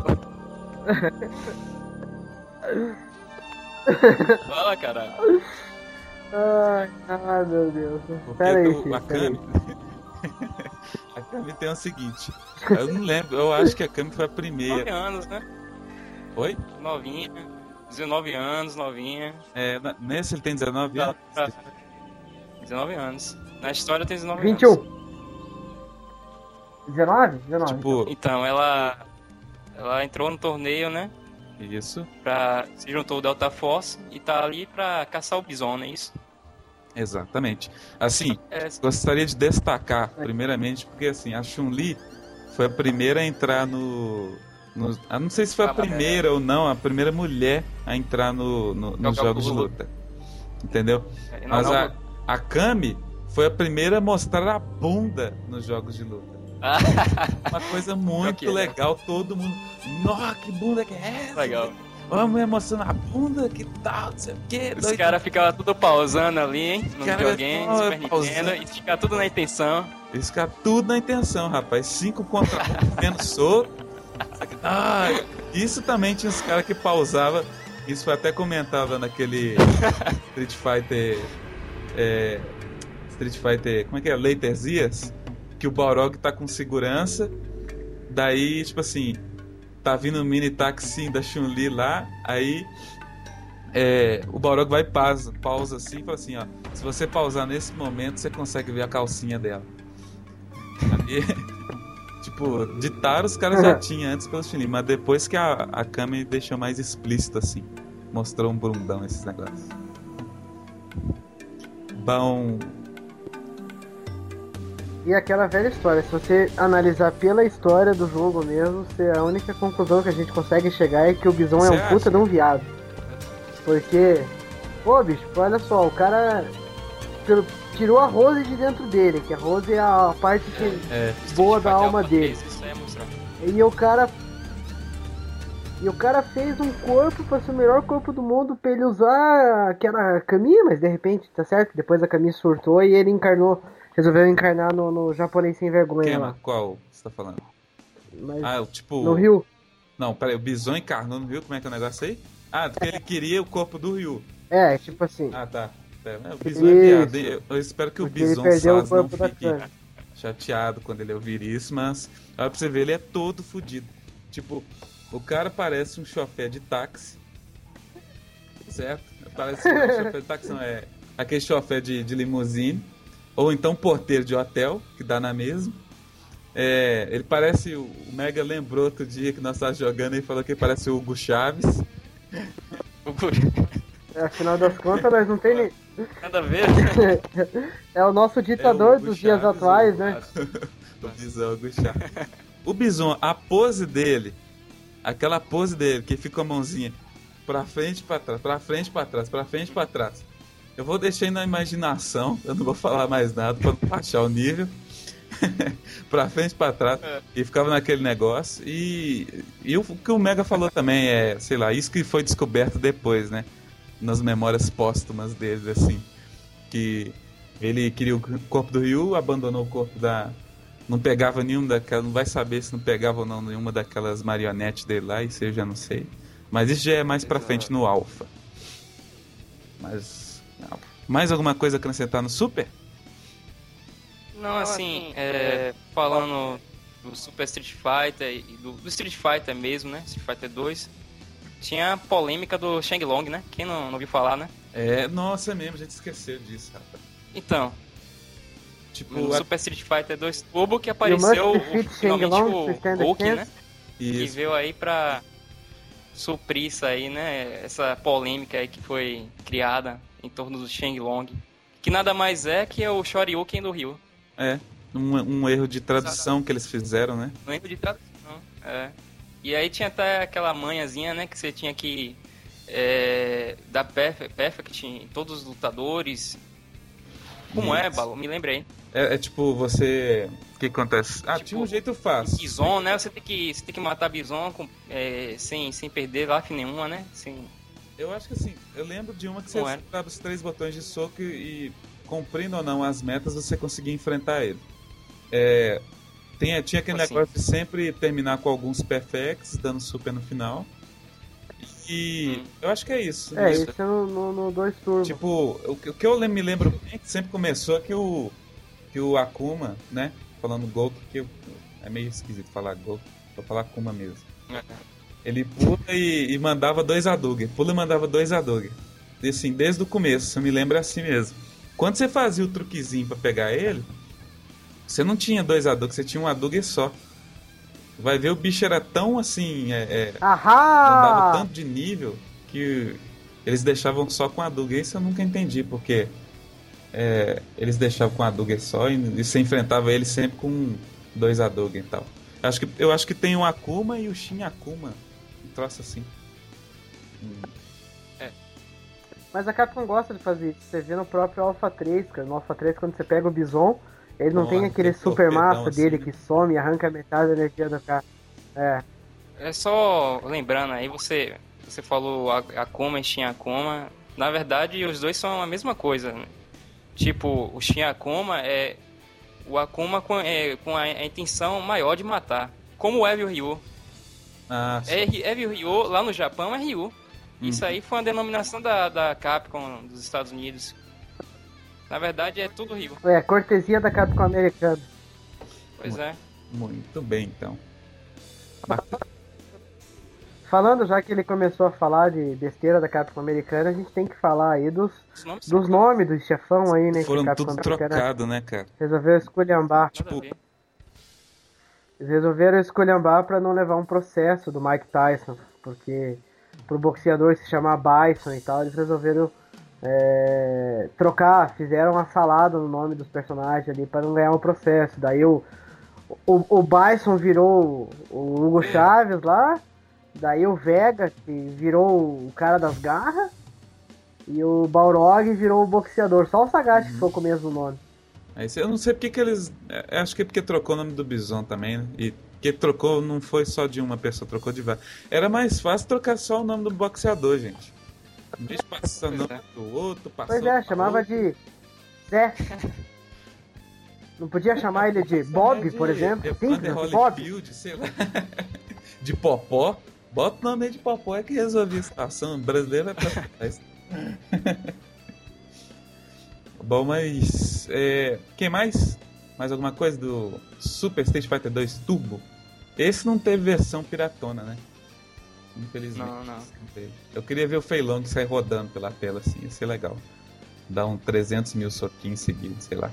Fala, caralho. Ai, ai, meu Deus. Porque Pera aí, do- filho, a pera aí. Kami... a Kami tem o seguinte. Eu não lembro, eu acho que a Kami foi a nove primeira. anos, né? Oi? Novinha. dezenove anos, novinha. É, na- nesse ele tem dezenove anos? Pra- dezenove anos. Na história tem dezenove vinte e anos. um. dezenove? dezenove. Tipo, Então, ela. Ela entrou no torneio, né? isso, Pra, se juntou ao Delta Force e tá ali pra caçar o Bison, não é isso? exatamente. Assim, É, gostaria de destacar, primeiramente, porque assim, a Chun-Li foi a primeira a entrar no. no eu não sei se foi a Ah, mas primeira ou não, a primeira mulher a entrar no, no- nos Jogar jogos de pulo. luta. Entendeu? é, não, Mas não, a, a Kami foi a primeira a mostrar a bunda nos jogos de luta. Ah, Uma coisa muito Ok, né? legal, todo mundo. Nossa, que bunda que é essa? legal. Vamos emocionar a bunda, que tal, não sei o que. Os caras ficavam tudo pausando ali, hein? No Cara, videogame, no ó, Super pausando. Nintendo, e ficar tudo na intenção. Eles ficam tudo na intenção, rapaz. Cinco contra um, vendo solto. Ah, isso também tinha os caras que pausavam. Isso foi até comentado naquele Street Fighter. É, Street Fighter. Como é que é? Later Zias. Que o Balrog tá com segurança. Daí, tipo assim. Tá vindo um mini táxi da Chun-Li lá. Aí. É, o Balrog vai e pausa, pausa assim e fala assim: ó. Se você pausar nesse momento, você consegue ver a calcinha dela. Aí, tipo, de Taro os caras já tinham antes pelo Chun-Li, mas depois que a, a Kami deixou mais explícito assim, mostrou um bundão esses negócios. Bom, E aquela velha história, se você analisar pela história do jogo mesmo, você- a única conclusão que a gente consegue chegar é que o Bison é Você um puta acha? de um viado. Porque, pô bicho, olha só, o cara pelo- tirou a Rose de dentro dele, que a Rose é a parte que, é, boa da Street alma Fighter dele. fez isso aí, mostrar. E o cara. E o cara fez um corpo pra ser o melhor corpo do mundo pra ele usar aquela caminha, mas de repente, tá certo? Depois a caminha surtou e ele encarnou. Resolveu encarnar no, no japonês sem vergonha Kema, lá. qual você tá falando? Mas, Ah, o tipo. no Rio. Não, peraí, o Bison encarnou no Ryu, como é que é o negócio aí? Ah, porque ele queria o corpo do Ryu. É, tipo assim. Ah, tá. Pera, o Bison é Isso. viado. Eu, eu espero que o Porque ele Bison perdeu o Saz não corpo da fique Kami. chateado quando ele ouvir isso, mas olha pra você ver, ele é todo fudido. Tipo, o cara parece um chofé de táxi, certo? Parece um chofé de táxi, não, é aquele chofé de, de limusine, ou então porteiro de hotel, que dá na mesma. É, ele parece, o Mega lembrou outro dia que nós estávamos jogando e falou que ele parece o Hugo Chaves. Afinal das contas, nós não tem nem. Nada a ver. É o nosso É ditador o Hugo dos dias Chaves, atuais, o- né? O Bison, o Hugo Chaves. O Bison, a pose dele, aquela pose dele que fica com a mãozinha pra frente, pra trás, pra frente, pra trás, pra frente, pra trás. Eu vou deixar aí na imaginação, eu não vou falar mais nada pra não baixar o nível. Pra frente, pra trás, e ficava naquele negócio. E, e o que o Mega falou também é, sei lá, isso que foi descoberto depois, né? Nas memórias póstumas dele, assim. Que ele queria o corpo do Ryu, abandonou o corpo da. Não pegava nenhum daquelas. Não vai saber se não pegava ou não nenhuma daquelas marionetes dele lá, isso eu já não sei. Mas isso já é mais pra frente no Alpha. Mas. Mais alguma coisa a acrescentar no Super? Não, assim, é, falando do Super Street Fighter e do, do Street Fighter mesmo, né? Street Fighter dois. Tinha a polêmica do Shenlong, né? Quem não, não ouviu falar, né? É, nossa, é mesmo, a gente esqueceu disso, rapaz. Então, Tipo, no a- Super Street Fighter dois Turbo que You apareceu must defeat o, finalmente Shenlong to o stand a Gouken, chance. né? Que isso. veio aí pra suprir isso aí, né? Essa polêmica aí que foi criada em torno do Shenlong. Que nada mais é que é o Shoryuken do Ryu. É, um, um erro de tradução que eles fizeram, né? No erro de tradução, é. E aí tinha até aquela manhãzinha, né? Que você tinha que é, dar perfect, perfect em todos os lutadores. Como é, Isso. Balu? Me lembrei. É, é tipo, você... O que acontece? Ah, Tipo, tinha um jeito fácil. Bison, né? Você tem que, você tem que matar Bison com, é, sem, sem perder life nenhuma, né? Sem... Eu acho que assim, eu lembro de uma que você Como era? apertava os três botões de soco e cumprindo ou não as metas, você conseguia enfrentar ele. É, tem, tinha aquele assim. negócio de sempre terminar com alguns perfects, dando super no final. E hum. eu acho que é isso. É, isso é no dois turnos. Tipo, o, o que eu me lembro bem que sempre começou é que o, que o Akuma, né? Falando Goku, que eu, é meio esquisito falar Goku, vou falar Akuma mesmo. É. Ele pula e, e mandava dois Hadouken. Pula e mandava dois Hadouken. E assim, desde o começo, eu me lembro assim mesmo. Quando você fazia o truquezinho pra pegar ele, você não tinha dois Hadouken, você tinha um Hadouken só. Vai ver, o bicho era tão assim, é, é, mandava tanto de nível que eles deixavam só com a Hadouken. Isso eu nunca entendi, porque é, eles deixavam com a Hadouken só e, e você enfrentava ele sempre com dois Hadouken e tal. Eu acho que, eu acho que tem o Akuma e o Shin Akuma, um troço assim. Hum. É. Mas a Capcom gosta de fazer isso, você vê no próprio Alpha três, cara. No Alpha três, quando você pega o Bison, ele não, não tem aquele tem super massa assim, dele, né? Que some e arranca metade da energia do cara. É. É só lembrando aí, você, você falou Akuma e Shin Akuma. Na verdade, os dois são a mesma coisa. Né? Tipo, o Shin Akuma é o Akuma com, é, com a, a intenção maior de matar. Como o Evil Ryu. Ah, é, Evil Ryu, lá no Japão, é Ryu. Hum. Isso aí foi uma denominação da, da Capcom dos Estados Unidos. Na verdade, é tudo Ryu. É, cortesia da Capcom americana. Pois é. Muito bem, então. Falando, já que ele começou a falar de besteira da Capcom americana, a gente tem que falar aí dos nomes, dos nomes dos chefão aí, né? Foram tudo trocado, né, cara? Resolveram esculhambar. Tipo... Eles resolveram esculhambar pra não levar um processo do Mike Tyson, porque pro boxeador se chamar Bison e tal, eles resolveram é, trocar, fizeram uma salada no nome dos personagens ali pra não ganhar um processo. Daí o, o, o Bison virou o Hugo Chaves lá, daí o Vega, que virou o cara das garras, e o Balrog virou o boxeador. Só o Sagat uhum. que ficou com o mesmo nome. Aí, eu não sei porque que eles... Acho que é porque trocou o nome do Bison também, né? E que trocou não foi só de uma pessoa, trocou de várias. Era mais fácil trocar só o nome do boxeador, gente. Em vez de passar o nome do outro, passou... Pois é, chamava outro. De Zé. Não podia chamar ele de Bob, de, por exemplo? É, Sim, Bob. Sei lá. De Popó. Bota o nome aí de Popó, é que resolvia a situação. Brasileiro é pra isso. Bom, mas... É, quem mais? Mais alguma coisa do Super Street Fighter dois Turbo? Esse não teve versão piratona, né? Infelizmente. Não, não. Eu queria ver o Fei Long sair rodando pela tela assim, ia ser legal. Dar um trezentos mil soquinhos seguidos, sei lá.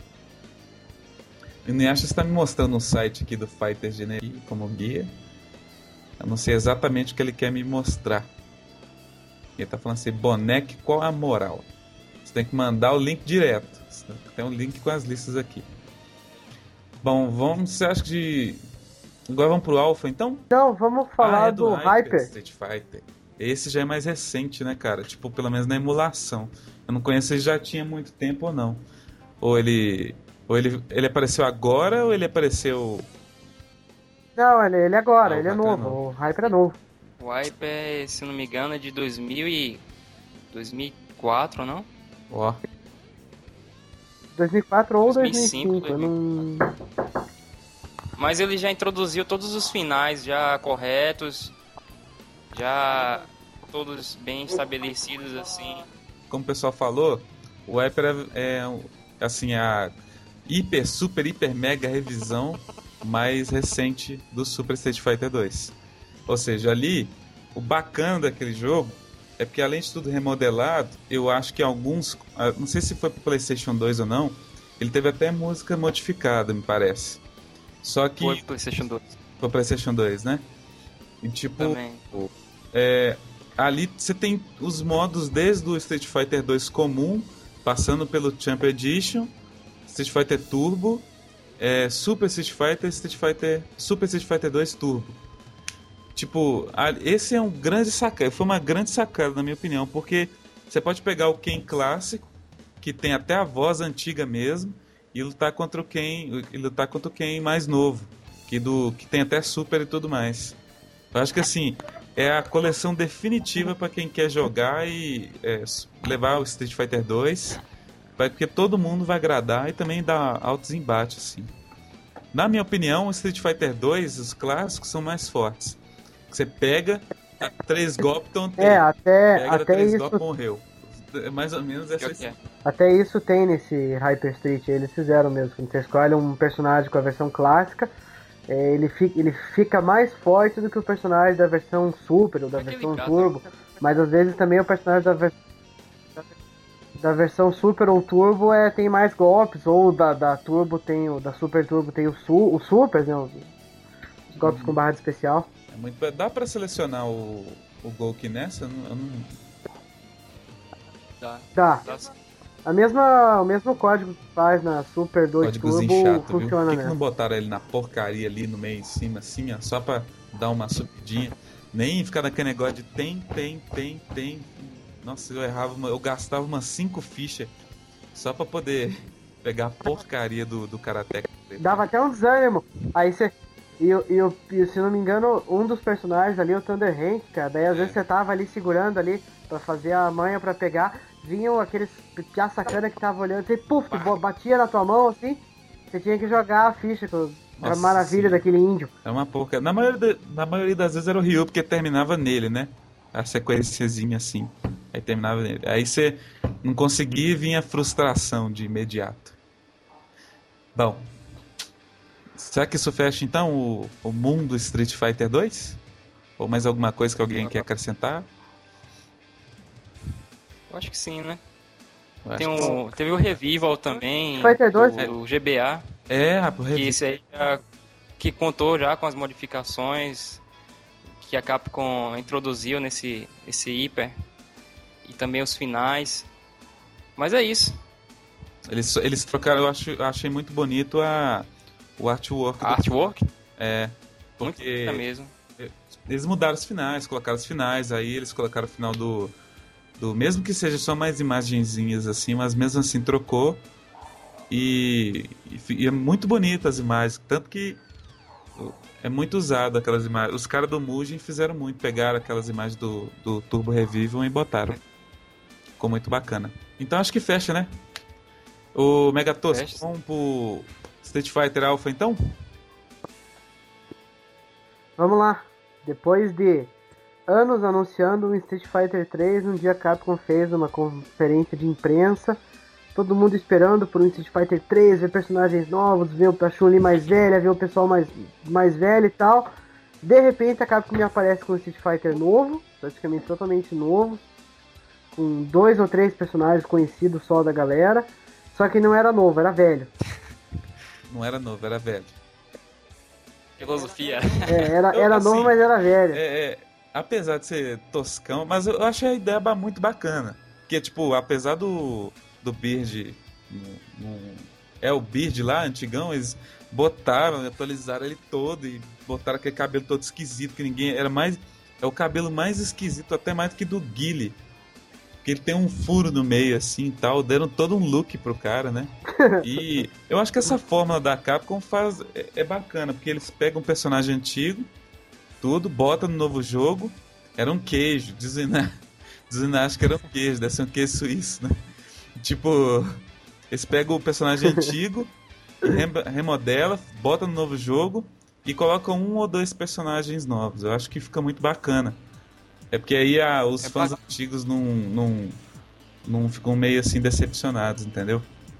O Inuyasha está me mostrando um site aqui do Fighter Generic como guia. Eu não sei exatamente o que ele quer me mostrar. Ele tá falando assim, boneco, qual a moral? Você tem que mandar o link direto. Tem um link com as listas aqui. Bom, vamos, você acha que... Agora vamos pro Alpha, então? Então, vamos falar ah, é do, do Hyper. Street Fighter. Esse já é mais recente, né, cara? Tipo, pelo menos na emulação. Eu não conheço se ele já tinha muito tempo ou não. Ou ele... Ou ele, ele apareceu agora ou ele apareceu... Não, ele, ele agora, ah, ele é novo. É novo. O Hyper é novo. O Hyper, se não me engano, é de dois mil e... dois mil e quatro, não? Ó. dois mil e quatro ou dois mil e cinco, dois mil e cinco. Não... Mas ele já introduziu todos os finais já corretos, já todos bem estabelecidos, assim. Como o pessoal falou, o Hyper é, é assim, a hiper, super, hiper, mega revisão mais recente do Super Street Fighter dois. Ou seja, ali, o bacana daquele jogo é porque, além de tudo remodelado, eu acho que alguns... Não sei se foi pro PlayStation dois ou não, ele teve até música modificada, me parece. Só que... Foi pro PlayStation dois. Foi pro PlayStation dois, né? E tipo... Também. É, ali você tem os modos desde o Street Fighter dois comum, passando pelo Champion Edition, Street Fighter Turbo, é, Super Street Fighter, Street Fighter, Super Street Fighter dois Turbo. Tipo, esse é um grande sacada, foi uma grande sacada na minha opinião, porque você pode pegar o Ken clássico, que tem até a voz antiga mesmo, e lutar contra o Ken, e lutar contra o Ken mais novo, que, do, que tem até Super e tudo mais. Eu acho que assim, é a coleção definitiva para quem quer jogar e é, levar o Street Fighter dois porque todo mundo vai agradar e também dá altos embates, assim. Na minha opinião, o Street Fighter dois, os clássicos são mais fortes. Você pega, três golpes, então tem. É, até, pega, até três isso... golpes, morreu. É mais ou menos essa Que é. Até isso tem nesse Hyper Street, eles fizeram mesmo. Quando você escolhe um personagem com a versão clássica, é, ele, fica, ele fica mais forte do que o personagem da versão Super ou da Aquele versão caso, Turbo. Mas às vezes também o personagem da, ver... da versão Super ou Turbo é, tem mais golpes, ou da, da Turbo tem o da Super Turbo tem o, su, o Super, né? Os, os golpes hum. com barra de especial. É muito, dá pra selecionar o, o Gouki nessa? Eu não, eu não... Dá. Dá. Dá. A mesma, o mesmo código que faz na Super dois Códigozinho Turbo chato, funciona, viu? Por que, né? que não botaram ele na porcaria ali no meio, em cima, assim, ó, só pra dar uma subidinha? Nem ficar naquele negócio de tem, tem, tem, tem. Nossa, eu errava, uma, eu gastava umas cinco fichas só pra poder pegar a porcaria do, do Karateka. Dava até um desânimo. Aí você... E, e, e se não me engano, um dos personagens ali, o Thunder Hank, cara, daí às É. vezes você tava ali segurando ali pra fazer a manha pra pegar, vinham aqueles piá sacana que tava olhando, você puf, batia na tua mão assim, você tinha que jogar a ficha, com a Nossa, maravilha sim. daquele índio. É uma porca. Na maioria, na maioria das vezes era o Ryu, porque terminava nele, né? A sequenciazinha assim. Aí terminava nele. Aí você não conseguia e vinha a frustração de imediato. Bom. Será que isso fecha então o, o mundo Street Fighter dois? Ou mais alguma coisa que alguém quer acrescentar? Eu acho que sim, né? Eu Tem acho um, teve o Revival também, Fighter dois? do, do G B A, que... É, rapaz, que revi- esse aí já, que contou já com as modificações que a Capcom introduziu nesse, nesse Hyper, e também os finais. Mas é isso. eles, eles trocaram, eu, acho, eu achei muito bonito a, o artwork. do- Artwork, É, muito porque bonita mesmo. eles mudaram os finais, colocaram os finais, aí eles colocaram o final do, do mesmo que seja só mais imagenzinhas assim, mas mesmo assim trocou e, e, fi- e é muito bonito as imagens, tanto que é muito usado aquelas imagens. Os caras do Mugen fizeram muito, pegaram aquelas imagens do, do Turbo Revival e botaram. Ficou muito bacana. Então acho que fecha, né? O Megatos, Fecha. vamos pro Street Fighter Alpha então? Vamos lá. Depois de anos anunciando o Street Fighter três, um dia a Capcom fez uma conferência de imprensa. Todo mundo esperando por um Street Fighter três, ver personagens novos, ver a Chun-Li mais velha, ver o pessoal mais, mais velho e tal. De repente a Capcom me aparece com um Street Fighter novo, praticamente totalmente novo, com dois ou três personagens conhecidos só da galera. Só que não era novo, era velho. Não era novo, era velho. Filosofia. É, era, Eu, era assim, novo, mas era velho. É, é, apesar de ser toscão, mas eu achei a ideia ba- muito bacana. Porque, tipo, apesar do, do Beard. No, no- é o Beard lá, antigão, eles botaram, atualizaram ele todo e botaram aquele cabelo todo esquisito, que ninguém. Era mais. É o cabelo mais esquisito, até mais do que do Guile. Porque ele tem um furo no meio assim e tal, deram todo um look pro cara, né? E eu acho que essa fórmula da Capcom faz, é, é bacana, porque eles pegam um personagem antigo, tudo, botam no novo jogo. Era um queijo, dizem, né? Dizem, acho que era um queijo, deve ser um queijo suíço, né? Tipo, eles pegam o personagem antigo, rem- remodela, botam no novo jogo e colocam um ou dois personagens novos. Eu acho que fica muito bacana. É porque aí ah, os É fãs bacana. antigos não, não, não ficam meio assim decepcionados, entendeu?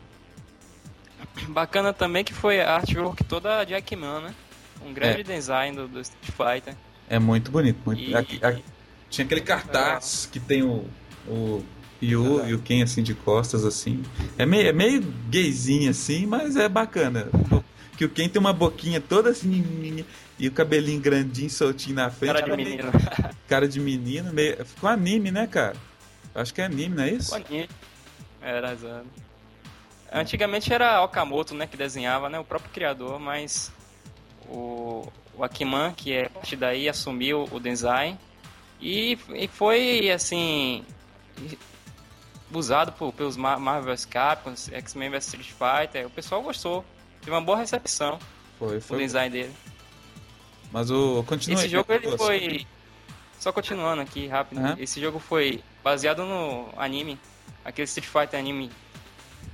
Bacana também que foi a artwork toda de Jackman, né? Um grande É. design do, do Street Fighter. É muito bonito. Muito... E- Aqui- aqui- Tinha aquele cartaz que tem o, o Ryu e o Ken assim de costas, assim. É meio, é meio gayzinho assim, mas é bacana. Que o Ken tem uma boquinha toda assim e o cabelinho grandinho, soltinho na frente. Cara de Era meio- menino. Cara de menino. Meio... Ficou anime, né, cara? Acho que é anime, não é isso? Boninho. Era, exato. Antigamente era Okamoto, né, que desenhava, né, o próprio criador, mas o, o Akiman, que é parte daí, assumiu o design e, e foi, assim, usado por, pelos Mar- Marvel versus. Capcom, X-Men versus. Street Fighter. O pessoal gostou, teve uma boa recepção Foi, o foi. design dele. Mas o. Continua Esse aí, jogo ele Megatos. foi, só continuando aqui rápido, Aham. esse jogo foi baseado no anime, aquele Street Fighter anime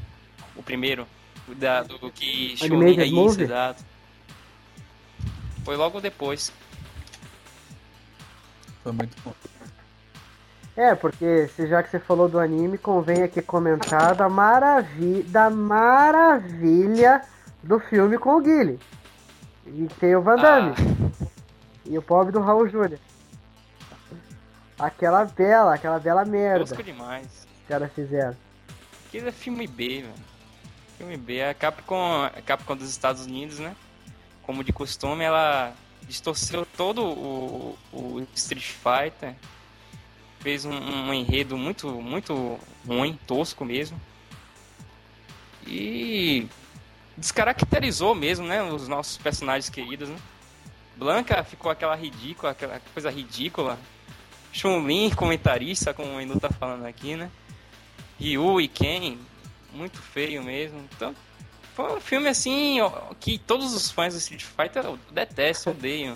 O primeiro. O da, do que Animated Chun-Li, é isso, Movie? exato. Foi logo depois. Foi muito bom. É, porque se já que você falou do anime, convém aqui comentar da, maravi da maravilha do filme com o Guile. E tem o Van Damme. Ah, E o pobre do Raul Júlia. Aquela bela, aquela bela merda tosco que demais. os caras fizeram. Aquilo é filme B, velho. Filme B. A Capcom, a Capcom dos Estados Unidos, né? Como de costume, ela distorceu todo o, o Street Fighter. Fez um, um enredo muito, muito ruim, tosco mesmo. E descaracterizou mesmo, né? Os nossos personagens queridos, né? Blanca ficou aquela ridícula, aquela coisa ridícula. Chun-Li, comentarista, como o Inu tá falando aqui, né? Ryu e Ken, muito feio mesmo. Então, foi um filme assim ó, que todos os fãs do Street Fighter detestam, odeiam.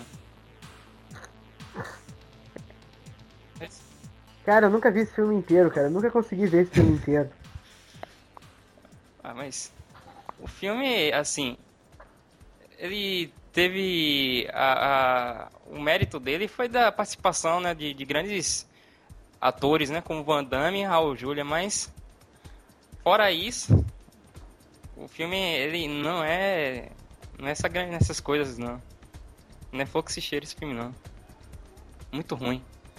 Cara, eu nunca vi esse filme inteiro, cara. Eu nunca consegui ver esse filme inteiro. Ah, mas o filme, assim, ele teve a, a- o mérito dele foi da participação, né, de, de grandes atores, né, como Van Damme e Raul Julia, mas fora isso, o filme ele não é não é essa grande nessas coisas não. Não é fogo que se cheira esse filme não. Muito ruim.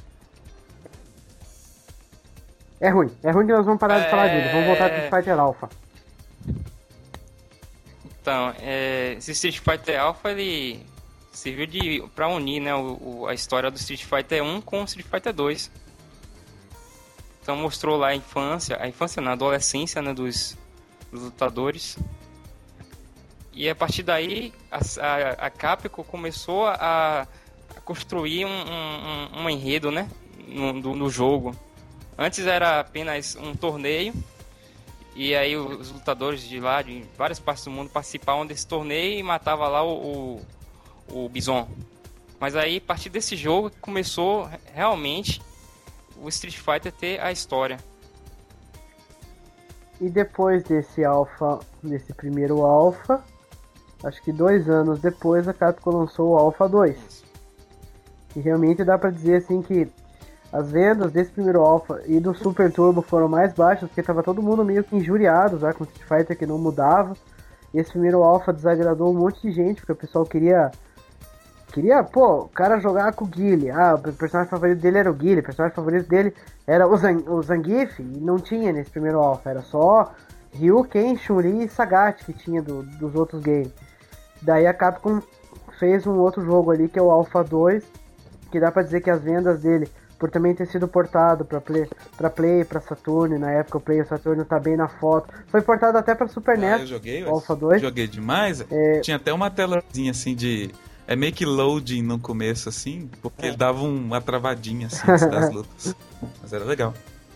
É ruim. É ruim que nós vamos parar de É... falar dele. Vamos voltar pro Street Fighter Alpha. Então, é, esse Street Fighter Alpha ele serviu de para unir, né, o, o- a história do Street Fighter um com o Street Fighter dois. Então mostrou lá a infância, a infância na adolescência, né, dos, dos lutadores. E a partir daí a, a, a Capcom começou a, a construir um, um, um- um enredo, né, no, do- no jogo. Antes era apenas um torneio. E aí os lutadores de lá, de várias partes do mundo, participavam desse torneio e matava lá o, o, o Bison. Mas aí, a partir desse jogo, começou realmente o Street Fighter ter a história. E depois desse Alpha, desse primeiro Alpha, acho que dois anos depois a Capcom lançou o Alpha dois. E realmente dá pra dizer assim que as vendas desse primeiro Alpha e do Super Turbo foram mais baixas, porque tava todo mundo meio que injuriado já com o Street Fighter que não mudava. E esse primeiro Alpha desagradou um monte de gente, porque o pessoal queria... Queria, pô, o cara jogar com o Guile. Ah, o personagem favorito dele era o Guile, o personagem favorito dele era o, Zang o Zangief, e não tinha nesse primeiro Alpha, era só Ryu, Ken, Chun-Li e Sagat que tinha do, dos outros games. Daí a Capcom fez um outro jogo ali, que é o Alpha dois, que dá pra dizer que as vendas dele, por também ter sido portado pra Play, pra Play, pra Saturn, na época o Play e o Saturn tá bem na foto, foi portado até pra Super Ah, N E S, eu joguei, o Alpha dois. joguei demais. É... Tinha até uma telazinha assim de. É meio que loading no começo, assim, porque ele dava um- uma travadinha assim antes das lutas. Mas era legal.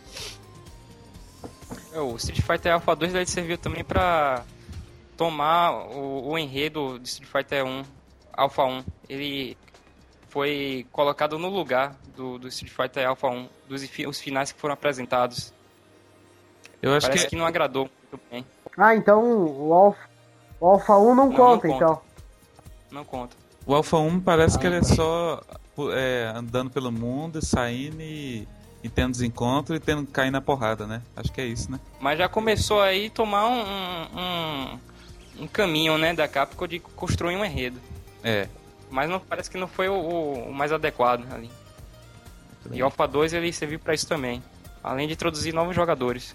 É, o Street Fighter Alpha dois ele serviu também pra tomar o, o enredo do Street Fighter um, Alpha um. Ele foi colocado no lugar do, do Street Fighter Alpha um, dos fi- os finais que foram apresentados. Eu acho Parece que. que não agradou muito bem. Ah, então o Alpha, o Alpha um não, Não, conta, não conta. então. Não conta. O Alpha um parece que Ah, ele é só é, andando pelo mundo, saindo e, e tendo desencontro e tendo cair na porrada, né? Acho que é isso, né? Mas já começou aí a tomar um, um, um caminho, né, da Capcom de construir um enredo. É. Mas não, parece que não foi o, o- o mais adequado ali. Muito bem. E o Alpha dois ele serviu pra isso também. Além de introduzir novos jogadores.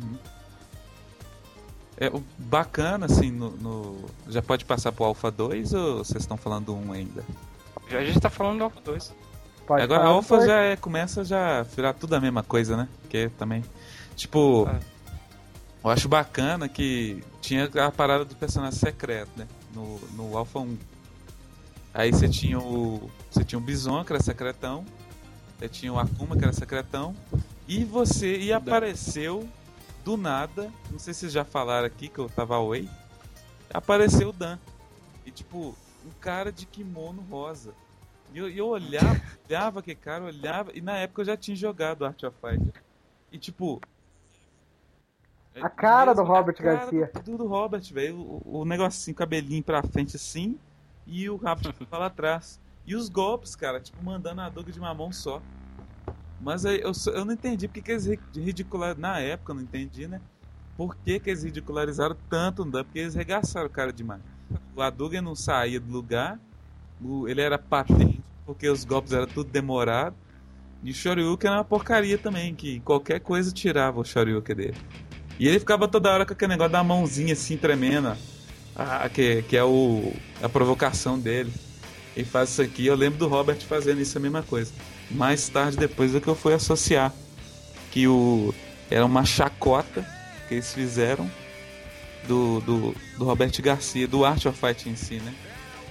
É, o bacana, assim, no, no- já pode passar pro Alpha dois ou vocês estão falando do um ainda? Já a gente tá falando do Alpha dois. Pode Agora a falar Alpha depois. já é- começa já a virar tudo a mesma coisa, né? Porque também, tipo, É. eu acho bacana que tinha a parada do personagem secreto, né? No, no Alpha um. Aí você tinha o você tinha o Bison, que era secretão. Você tinha o Akuma, que era secretão. E você, e apareceu do nada, não sei se vocês já falaram aqui que eu tava away, apareceu o Dan. E tipo, um cara de kimono rosa. E eu, e eu olhava, olhava aquele cara, olhava, e na época eu já tinha jogado Art of Fighter. E tipo, A cara mesmo, do Robert a cara Garcia. Do, do Robert, velho. O, o negocinho, cabelinho pra frente assim. E o rabo lá atrás. E os golpes, cara, tipo, mandando a Hadouken de uma mão só. Mas aí eu, eu não entendi porque que eles ridicularizaram. Na época eu não entendi, né? Por que, que eles ridicularizaram tanto no Dan? Porque eles regaçaram o cara demais. O Hadouken não saía do lugar. O, ele era patente, porque os golpes eram tudo demorado. E o Shoryuken era uma porcaria também, que qualquer coisa tirava o Shoryuken dele. E ele ficava toda hora com aquele negócio da mãozinha assim, tremenda. Ah, que, que é o, a provocação dele. Ele faz isso aqui, eu lembro do Robert fazendo isso a mesma coisa. Mais tarde, depois, é que eu fui associar que o, era uma chacota que eles fizeram do, do, do Robert Garcia, do Art of Fight em si, né?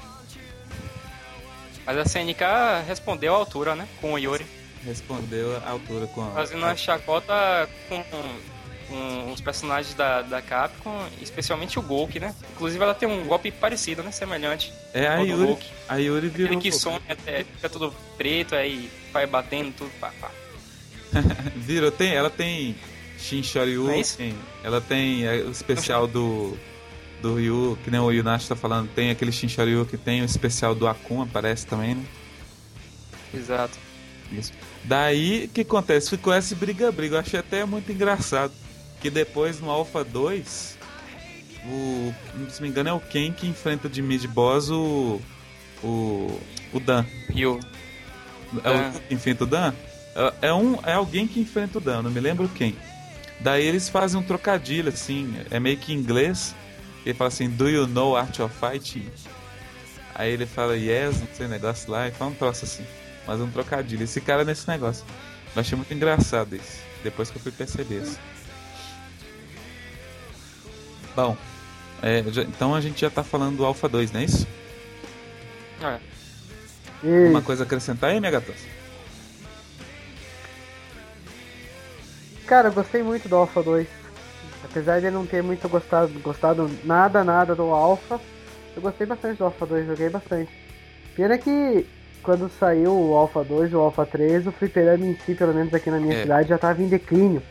Mas a C N K respondeu à altura, né? Com o Yuri. Respondeu à altura com a... Fazendo uma chacota com, com os personagens da, da Capcom, especialmente o Gouki, né? Inclusive ela tem um golpe parecido, né? Semelhante. É, a Yuri, a Yuri virou... Aquele que some até, fica tudo preto, aí vai batendo tudo, pá, pá. Virou, tem, ela tem Shin Shoryuken, é ela tem o especial do... do Ryu, que nem o Yunashi tá falando, tem aquele Shin Shoryuken, tem o especial do Akuma, parece também, né? Exato. Isso. Daí, o que acontece? Ficou esse briga-briga, eu achei até muito engraçado, que depois no Alpha dois, o, se não me engano é o Ken que enfrenta de mid-boss o o, o Dan. Ryu. É o que enfrenta o Dan? É, é, um, é alguém que enfrenta o Dan, não me lembro quem. Daí eles fazem um trocadilho, assim, é meio que em inglês. Ele fala assim, do you know Art of Fighting? Aí ele fala, yes, não sei, negócio lá, e fala um troço assim. Mas um trocadilho. Esse cara nesse negócio. Eu achei muito engraçado isso. Depois que eu fui perceber isso. Bom, é, já, então a gente já tá falando do Alpha dois, não é isso? É. Uma coisa a acrescentar aí, Megatos? Cara, eu gostei muito do Alpha dois. Apesar de não ter muito gostado, gostado nada, nada do Alpha, eu gostei bastante do Alpha dois, joguei bastante. Pena que quando saiu o Alpha dois e o Alpha três, o fliperama em si, pelo menos aqui na minha é. cidade, já estava em declínio.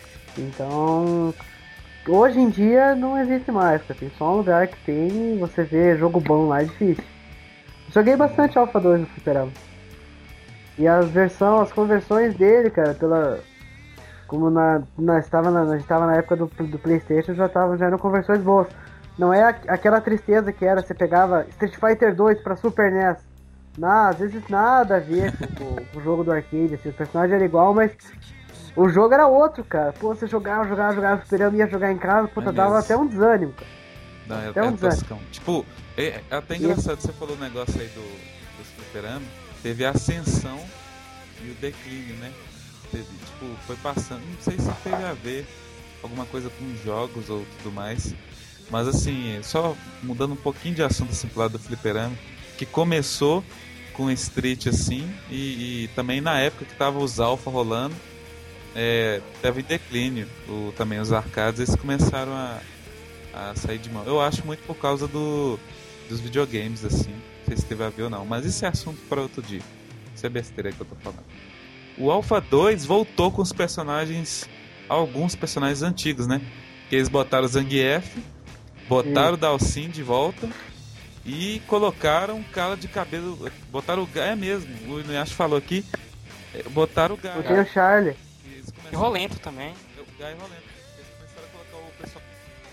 Então, hoje em dia não existe mais, cara. Tem só um lugar que tem, você vê jogo bom lá, é difícil. Joguei bastante Alpha dois no fliperama. E as versões, as conversões dele, cara, pela... Como na, nós estava na, nós estava na época do, do PlayStation, já tava, já eram conversões boas. Não é a, aquela tristeza que era, você pegava Street Fighter dois para Super N E S. Não, às vezes nada a ver com, com o jogo do arcade, assim, o personagem era igual, mas o jogo era outro, cara. Pô, você jogava, jogava, jogava, esperando, ia jogar em casa, puta, é dava até um desânimo, cara. Não, até é, um é desânimo. Toscão. Tipo, é, é até engraçado, e... você falou o negócio aí do, do fliperama, teve a ascensão e o declínio, né? Teve, tipo, foi passando, não sei se teve a ver alguma coisa com jogos ou tudo mais, mas assim, só mudando um pouquinho de assunto assim pro lado do fliperama, que começou com Street assim, e, e também na época que tava os Alpha rolando, é, teve declínio, o, também os arcades, eles começaram a, a sair de mão. Eu acho muito por causa do, dos videogames, assim, não sei se teve a ver ou não, mas isso é assunto para outro dia, isso é besteira que eu tô falando. O Alpha dois voltou com os personagens, alguns personagens antigos, né? Que eles botaram o Zangief, botaram o Dalsin de volta e colocaram um cara de cabelo, botaram o Gaia mesmo, o Inuyasha falou aqui, botaram o Gaia. Botei o Charlie. E Rolento também. O Gaia e Rolento. Eles começaram a colocar o pessoal...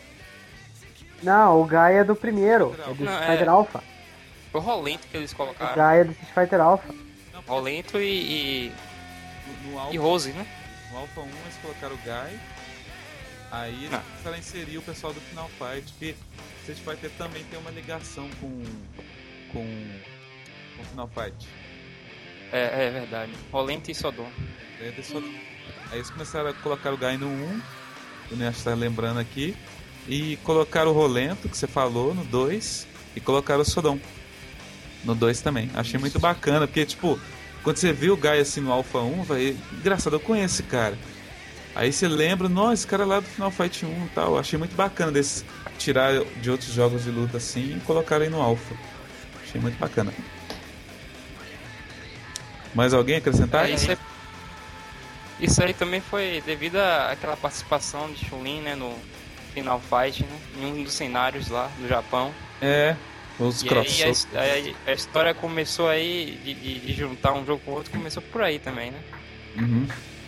Não, o Gaia é do primeiro, é do Não, Street Fighter é... Alpha. Foi o Rolento que eles colocaram. O Gaia é do Street Fighter Alpha. Rolento e... e... No, no Alpha, e Rose, né? No Alpha um eles colocaram o Guy. Aí eles ah. começaram a inserir o pessoal do Final Fight. Porque Street Fighter também tem uma ligação com com, com Final Fight. É, é verdade. Rolento e Sodom. É, e Sodom. Aí eles começaram a colocar o Guy no um. O Neto tá lembrando aqui. E colocaram o Rolento, que você falou, no dois. E colocaram o Sodom no dois também. Achei Isso. muito bacana, porque tipo... Quando você viu o Guy assim no Alpha um, vai, engraçado, eu conheço esse cara. Aí você lembra, nossa, esse cara é lá do Final Fight um e tal. Achei muito bacana desse tirar de outros jogos de luta assim e colocar aí no Alpha. Achei muito bacana. Mais alguém acrescentar? É, isso é... Isso aí também foi devido àquela participação de Chun-Li, né, no Final Fight, né, em um dos cenários lá do Japão. É, os crossovers. E aí a, a, a história começou aí de, de, de juntar um jogo com o outro, começou por aí também, né? Uhum.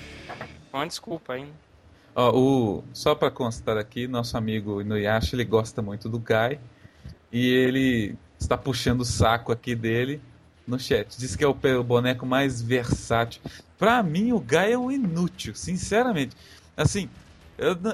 Uma desculpa aí, né? Ó, o, só pra constar aqui, nosso amigo Inuyasha, ele gosta muito do Guy e ele está puxando o saco aqui dele no chat. Diz que é o, o boneco mais versátil. Pra mim, o Guy é um inútil, sinceramente. Assim, eu não...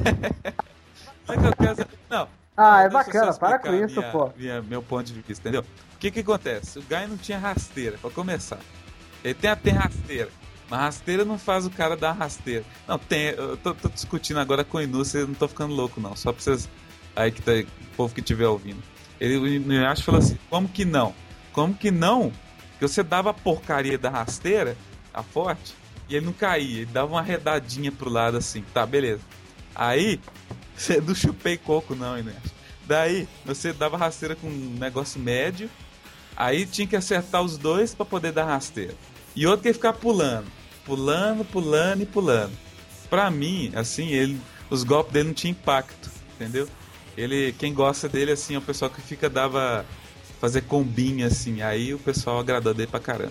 não é que eu quero... Não. Ah, é Deixa eu bacana, só para explicar com isso, minha, pô. Minha, meu ponto de vista, entendeu? O que que acontece? O Guy não tinha rasteira, pra começar. Ele tem até rasteira, mas rasteira não faz o cara dar rasteira. Não, tem, eu tô, tô discutindo agora com o Inu, eu não tô ficando louco não, só pra vocês aí que tá, o povo que estiver ouvindo. Ele, o Inuyasha falou assim, como que não? Como que não? Que você dava a porcaria da rasteira, a forte, e ele não caía, ele dava uma redadinha pro lado assim, tá, beleza. Aí, você não chupei coco não, Inuyasha. Daí, você dava rasteira com um negócio médio, aí tinha que acertar os dois pra poder dar rasteira. E outro que ia ficar pulando, pulando, pulando e pulando. Pra mim, assim, ele, os golpes dele não tinham impacto, entendeu? Ele, quem gosta dele, assim, é o pessoal que fica, dava, fazer combinha, assim, aí o pessoal agradou dele pra caramba.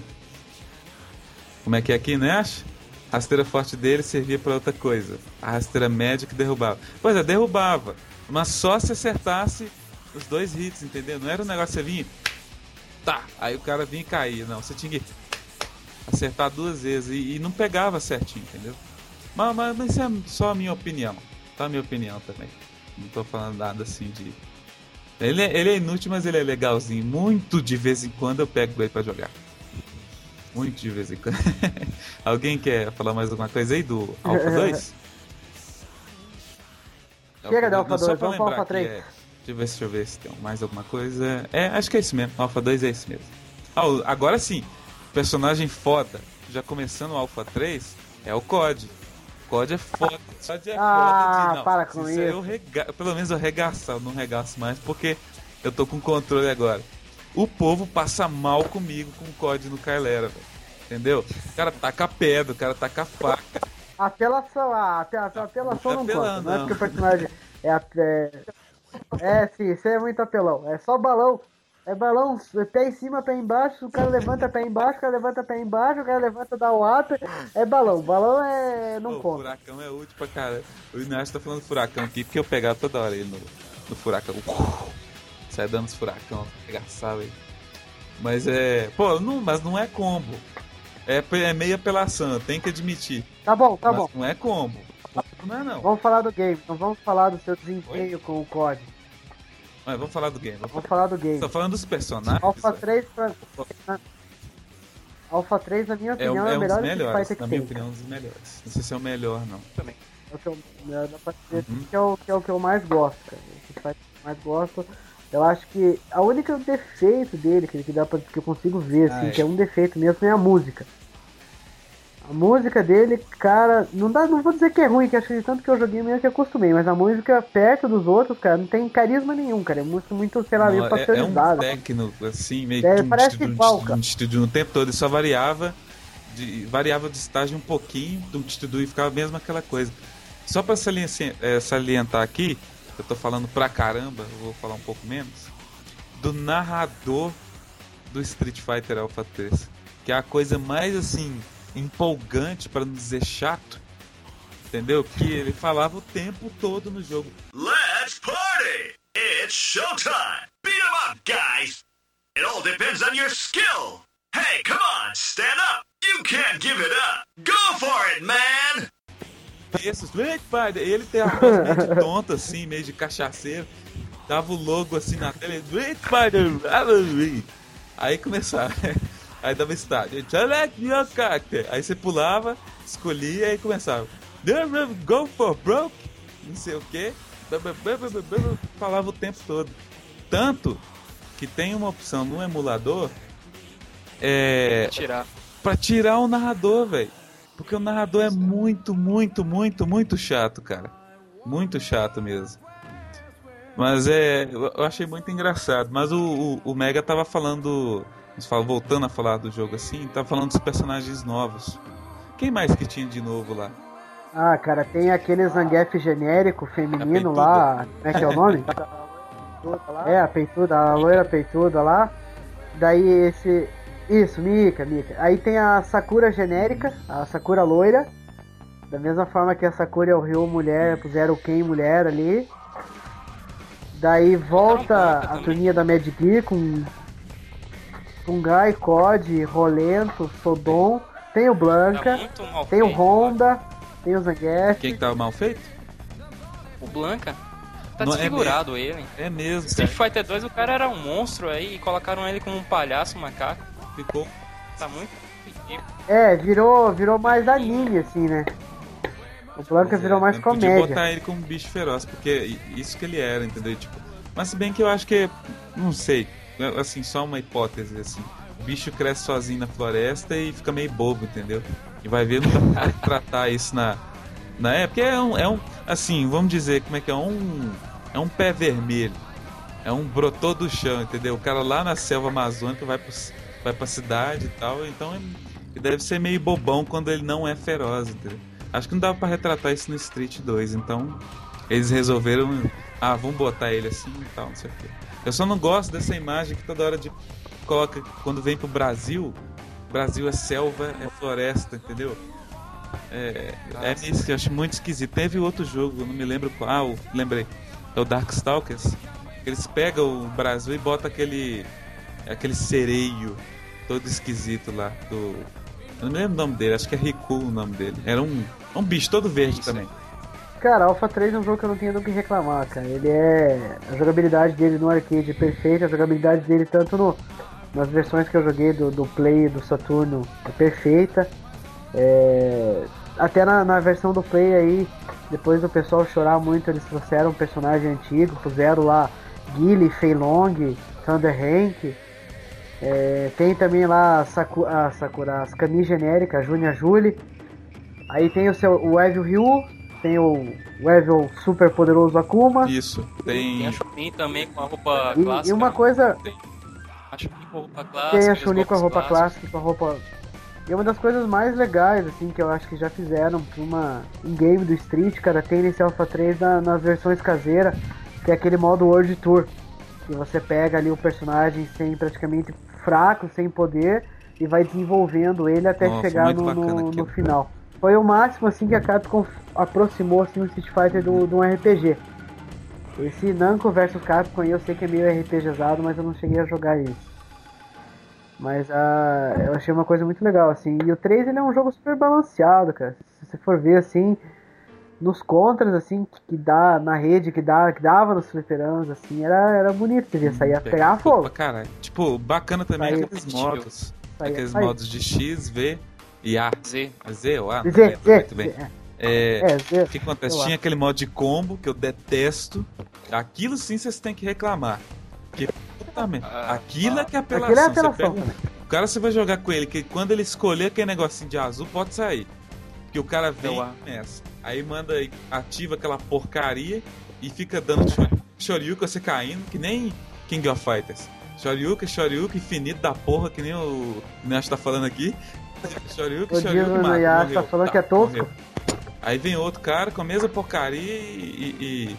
Como é que é aqui, né, acha? A rasteira forte dele servia pra outra coisa. A rasteira média que derrubava. Pois é, derrubava, mas só se acertasse os dois hits, entendeu? Não era um negócio que você vinha, tá, aí o cara vinha e caía, não, você tinha que acertar duas vezes e, e não pegava certinho, entendeu? Mas, mas, mas isso é só a minha opinião, tá? A minha opinião também. Não tô falando nada assim de... Ele é, ele é inútil, mas ele é legalzinho. Muito de vez em quando eu pego ele pra jogar. Muito de vez em quando. Alguém quer falar mais alguma coisa aí do Alpha dois? Chega da Alpha dois, vamos pra Alpha três. É... Deixa eu ver, deixa eu ver se tem mais alguma coisa. É, acho que é isso mesmo. Alpha dois é isso mesmo. Ah, agora sim. Personagem foda. Já começando o Alpha três é o C O D. C O D é foda. C O D é ah, foda de não. Para com isso. Eu rega... Pelo menos eu regaçar, eu não regaço mais porque eu tô com controle agora. O povo passa mal comigo com o C O D no Kailera, velho. Entendeu? O cara taca pedra, o cara taca faca. Apelação, ah, apelação, apelação não, não conta. Não, não é porque o personagem é, é. É, sim, isso é muito apelão. É só balão. É balão, pé em cima, pé embaixo, o cara levanta pé embaixo, o cara levanta pé embaixo, o cara levanta, dá o ato. É balão, balão é. não Pô, conta. O furacão é útil pra caralho. O Inuyasha tá falando furacão aqui, porque eu pegava toda hora ele no, no furacão. Sai dando os furacão, arregaçava aí. Mas é. Pô, não, mas não é combo. É, é meio apelação, eu tenho que admitir. Tá bom, tá mas bom. Não é combo. Não é não. Vamos falar do game, não vamos falar do seu desempenho Oi? com o C O D. Mas vamos falar do game. Vamos, vamos falar do game. Tô falando dos personagens. Alpha três pra... Alpha três, na minha opinião, é, é, é o melhor melhores, Street Fighter que na tem. minha opinião, um dos melhores. Não sei se é o melhor, não. Também. É o que eu, é, dá pra dizer uhum. que, é o, que é o que eu mais gosto, cara. O Street Fighter que eu mais gosto. Eu acho que a única defeito dele, que, dá pra, que eu consigo ver, assim, ah, é. que é um defeito mesmo, é a música. A música dele, cara, não dá, não vou dizer que é ruim, que acho que tanto que eu joguei mesmo que acostumei, mas a música perto dos outros, cara, não tem carisma nenhum, cara. É música muito, sei lá, meio pasteurizada. É, é um técnico, assim, meio é, parece que falca. No tempo todo, ele só variava de, variava de estágio um pouquinho, do Titudu e ficava mesmo aquela coisa. Só pra salientar aqui, eu tô falando pra caramba, eu vou falar um pouco menos, do narrador do Street Fighter Alpha três, que é a coisa mais, assim, empolgante, para não dizer chato, entendeu? Que ele falava o tempo todo no jogo. Let's party! It's showtime! Beat 'em up, guys! It all depends on your skill! Hey, come on, stand up! You can't give it up! Go for it, man! Esse Street Fighter, ele tem a voz meio de tonta, assim, meio de cachaceiro, dava o logo assim na tela, Street Fighter, aí começava... Aí dava estádio. Select your character. Aí você pulava, escolhia e começava. Go for broke. Não sei o que. Falava o tempo todo. Tanto que tem uma opção no emulador. É. Tirar. Pra tirar o narrador, velho. Porque o narrador é muito, muito, muito, muito chato, cara. Muito chato mesmo. Mas é. Eu achei muito engraçado. Mas o, o, o Mega tava falando. Voltando a falar do jogo assim, tá falando dos personagens novos. Quem mais que tinha de novo lá? Ah, cara, tem aquele Zangief genérico feminino A lá. Como é que é o nome? É, a peituda, a loira peituda lá. Daí esse. Isso, Mika, Mika. Aí tem a Sakura genérica, a Sakura loira. Da mesma forma que a Sakura e o Ryu mulher, puseram o Ken mulher ali. Daí volta a turminha da Mad Gear com Fungai, Code, Rolento, Sodom. Tem o Blanca, tá tem o feito, Honda, tem o Zangief. Quem que tava mal feito? O Blanca tá Não, desfigurado é ele. É mesmo, Street cara. Fighter dois, o cara era um monstro aí e colocaram ele como um palhaço, um macaco. Ficou... Tá muito. É, virou, virou mais anime, assim, né? O Blanca Pois virou é, mais não podia comédia. botar ele como bicho feroz, porque isso que ele era, entendeu? Tipo, mas se bem que eu acho que, não sei, assim, só uma hipótese, assim. O bicho cresce sozinho na floresta e fica meio bobo, entendeu? E vai ver, não dá pra tratar isso na... na época, é um, é um, assim, vamos dizer, como é que é, um... é um pé vermelho. É um brotou do chão, entendeu? O cara lá na selva amazônica vai, pro, vai pra cidade e tal, então ele deve ser meio bobão quando ele não é feroz, entendeu? Acho que não dava pra retratar isso no Street dois, então eles resolveram, ah, vamos botar ele assim e tal, não sei o quê. Eu só não gosto dessa imagem que toda hora de coloca quando vem pro Brasil, Brasil é selva, é floresta, entendeu? É, é isso que eu acho muito esquisito. Teve outro jogo, eu não me lembro qual, lembrei, é o Darkstalkers. Eles pegam o Brasil e botam aquele aquele sereio todo esquisito lá do... Eu não me lembro o nome dele, acho que é Riku o nome dele. Era um, um bicho todo verde Isso. também. Cara, Alpha três é um jogo que eu não tenho do que reclamar, cara. Ele é... A jogabilidade dele no arcade é perfeita, a jogabilidade dele tanto no... nas versões que eu joguei do, do Play e do Saturno é perfeita. É... Até na, na versão do Play aí, depois do pessoal chorar muito, eles trouxeram um personagem antigo, puseram lá Guile, Fei Long, Thunder Hank. É... Tem também lá a Sakura, a Sakura, as Kami genéricas, a Junia Julie. Aí tem o seu o Evil Ryu, tem o, o Evil super poderoso Akuma. Isso, Tem tem... a Chun-Li também com a roupa E, clássica. e uma coisa, Tem a Chun-Li com a roupa clássica. tem a os Chun-Li com a golpes roupa clássicos. clássica, com a roupa... E uma das coisas mais legais, assim, que eu acho que já fizeram pra uma um game do Street, cara, tem nesse Alpha três na, nas versões caseiras, que é aquele modo World Tour, que você pega ali o personagem sem praticamente fraco, sem poder, e vai desenvolvendo ele até Nossa, chegar muito no, bacana no, aquilo. no final. Foi o máximo, assim, que a Capcom aproximou, assim, o Street Fighter do, do um R P G. Esse Namco versus Capcom aí eu sei que é meio RPGizado, mas eu não cheguei a jogar isso. Mas ah, eu achei uma coisa muito legal, assim. E o três, ele é um jogo super balanceado, cara. Se você for ver, assim, nos contras, assim, que, que dá na rede, que, dá, que dava nos fliperãs, assim, era, era bonito. Você via, saía a pegar fogo fogo. pra caralho. Tipo, bacana também Saiu. aqueles modos. Saía- Aqueles saía. modos de X, V e A. Z. Z ou A? Z, Não lembro Z, muito bem. Z, É, É, Z. o que acontece? sei lá. Tinha aquele modo de combo que eu detesto. Aquilo sim vocês têm que reclamar. Porque, puta merda, Ah, aquilo é que é apelação. Aquilo é Você apelação, pega um- cara. O cara você vai jogar com ele, que quando ele escolher aquele negocinho de azul, pode sair. Porque o cara vem Eu- e começa. Aí manda, ativa aquela porcaria e fica dando chor- Shoryuken você caindo, que nem King of Fighters. Shoryuken, Shoryuken, infinito da porra, que nem o Nash tá falando aqui. Shoryuken, O Shoryuken, Dino mata, Yas morreu. tá falando que é tosco. morreu. Aí vem outro cara com a mesma porcaria e.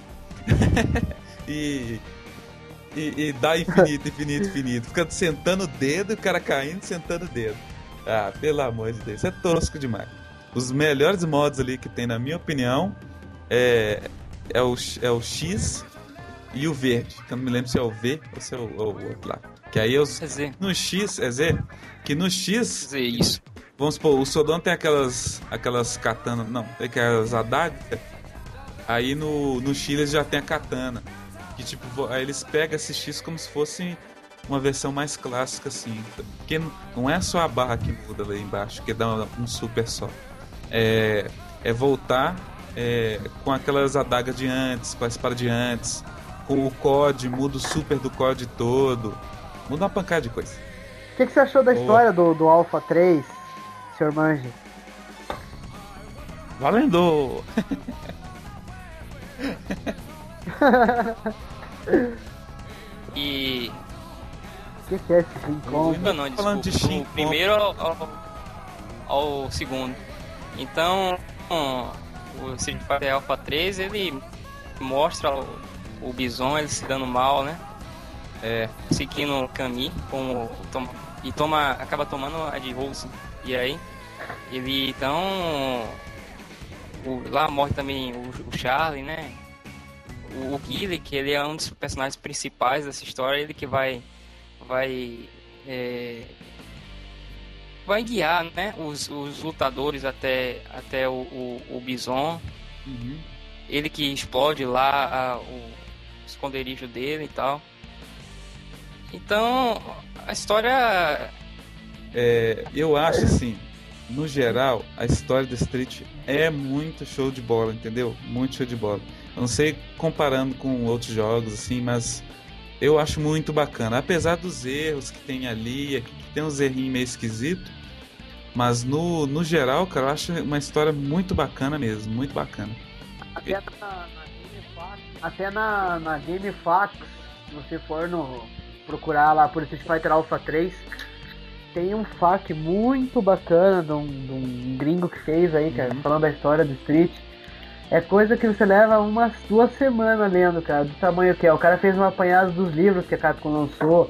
e. e, e, e dá infinito, infinito, infinito. Fica sentando o dedo e o cara caindo, sentando o dedo. Ah, pelo amor de Deus, isso é tosco demais. Os melhores modos ali que tem, na minha opinião, é, é, o, é o X e o verde. Que eu não me lembro se é o V ou se é o, ou o outro lá. Que aí é os. É Z. No X, é Z? Que no X. Z, isso. Vamos supor, o Sodom tem aquelas aquelas katanas, não, tem aquelas adagas. Aí no, no X eles já tem a katana. Que tipo, vo- aí eles pegam esse X como se fosse uma versão mais clássica assim. Porque não- não é só a barra que muda lá embaixo, que dá um, um super só. É, é voltar é, com aquelas adagas de antes, com a espada de antes, com o C O D, muda o super do C O D todo. Muda uma pancada de coisa. O que, que você achou da Boa. história do, do Alpha três, senhor Manji? Valendo! E. O que, que é esse King Kong? Não, não, Falando de desculpa. Shin Do primeiro ao, ao, ao segundo. Então, o Street Fighter Alpha três, ele mostra o, o Bison, ele se dando mal, né? É, seguindo o Kami como, toma, e toma, acaba tomando a de Rose. E aí, ele então... O, lá morre também o, o Charlie, né? O, o Guile, que ele é um dos personagens principais dessa história, ele que vai... vai é, vai guiar, né, os, os lutadores até, até o, o, o Bison. Uhum. Ele que explode lá a, o esconderijo dele e tal. Então, a história... É, eu acho assim, no geral, a história do Street é muito show de bola, entendeu? Muito show de bola. Eu não sei comparando com outros jogos, assim, mas eu acho muito bacana. Apesar dos erros que tem ali, que tem uns errinhos meio esquisitos, mas no, no geral, cara, eu acho uma história muito bacana mesmo, muito bacana. Até na, na GameFAQs, até na, na GameFAQs, se você for no, procurar lá por Street Fighter Alpha três, tem um F A Q muito bacana de um, de um gringo que fez aí, cara, uhum. falando da história do Street. É coisa que você leva umas duas semanas lendo, cara, do tamanho que é. O cara fez um apanhado dos livros que a Capcom lançou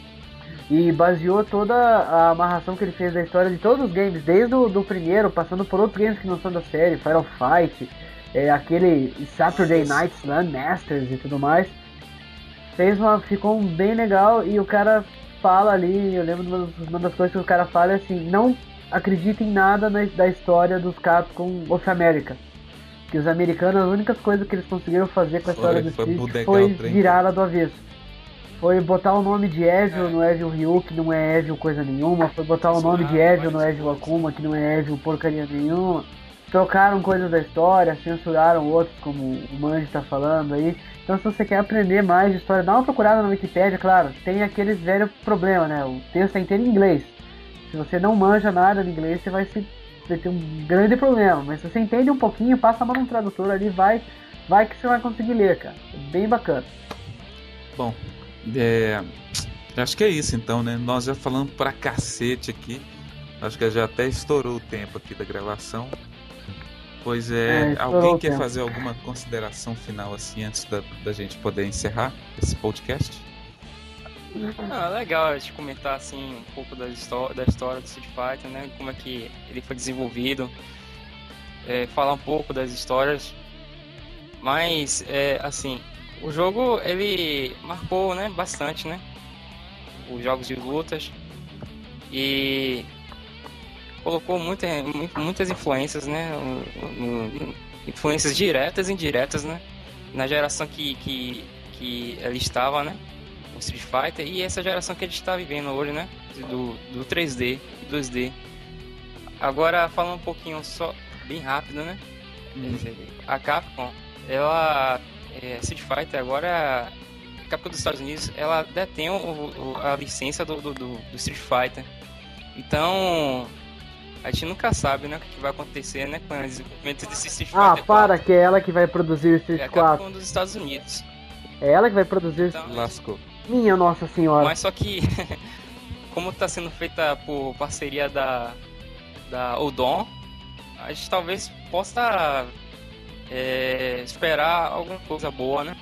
e baseou toda a amarração que ele fez da história de todos os games, desde o do primeiro, passando por outros games que não são da série, Final Fight, é, aquele Saturday Night Slam Masters e tudo mais. Fez uma, ficou bem legal e o cara fala ali, eu lembro de uma, uma das coisas que o cara fala é assim, não acredita em nada na, da história dos Capcom of America. Que os americanos, as únicas coisas que eles conseguiram fazer com a história do Street foi virar ela do avesso. Foi botar o nome de Evil é. no Evil Ryu, que não é Evil coisa nenhuma. Foi botar o nome de Evil no Evil Akuma, que não é Evil porcaria nenhuma. Trocaram coisas da história, censuraram outros, como o Manji tá falando aí. Então se você quer aprender mais de história, dá uma procurada na Wikipedia, claro. Tem aqueles velhos problemas, né? O texto é inteiro em inglês. Se você não manja nada de inglês, você vai, se, vai ter um grande problema. Mas se você entende um pouquinho, passa a mão no tradutor ali, vai, vai que você vai conseguir ler, cara. É bem bacana. Bom, é, acho que é isso então, né? Nós já falamos pra cacete aqui. Acho que já até estourou o tempo aqui da gravação. Pois é, é alguém quer fazer alguma consideração final assim antes da, da gente poder encerrar esse podcast? Ah, legal a gente comentar assim um pouco da, histó- da história do Street Fighter, né? Como é que ele foi desenvolvido, é, falar um pouco das histórias. Mas é, assim, o jogo ele marcou, né, bastante, né? Os jogos de lutas e colocou muita, muitas influências, né? Influências diretas e indiretas, né? Na geração que, que, que ele estava, né? O Street Fighter e essa geração que a gente está vivendo hoje, né? Do, do três D e dois D. Agora, falando um pouquinho só, bem rápido, né? Uhum. A Capcom, ela... É, Street Fighter agora... A Capcom dos Estados Unidos, ela detém o, o, a licença do, do, do Street Fighter. Então... A gente nunca sabe, né, o que vai acontecer, né, com o desenvolvimento desse Street Fighter Ah, quatro. para, que é ela que vai produzir o Street é a quatro. Capcom dos Estados Unidos. É ela que vai produzir então, Lascou. Minha Nossa Senhora. Mas só que, como está sendo feita por parceria da, da Odon, a gente talvez possa é, esperar alguma coisa boa, né?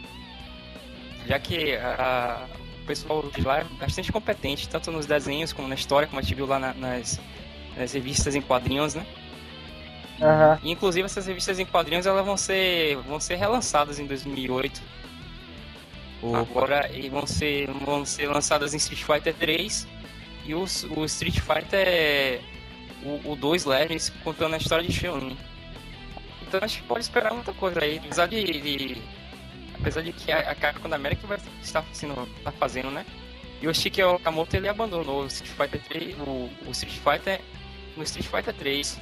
Já que a, o pessoal de lá é bastante competente, tanto nos desenhos como na história, como a gente viu lá na, nas... nas revistas em quadrinhos, né? Uhum. E, inclusive essas revistas em quadrinhos elas vão ser vão ser relançadas em dois mil e oito. Opa. Agora e vão ser vão ser lançadas em Street Fighter três e o, o Street Fighter o, o dois Legends contando a história de Chun-Li. Então a gente pode esperar muita coisa aí, apesar de, de apesar de que a, a Capcom da América vai estar sendo, tá fazendo, né? E o Yoshiki Okamoto ele abandonou o Street Fighter três, o, o Street Fighter no Street Fighter três.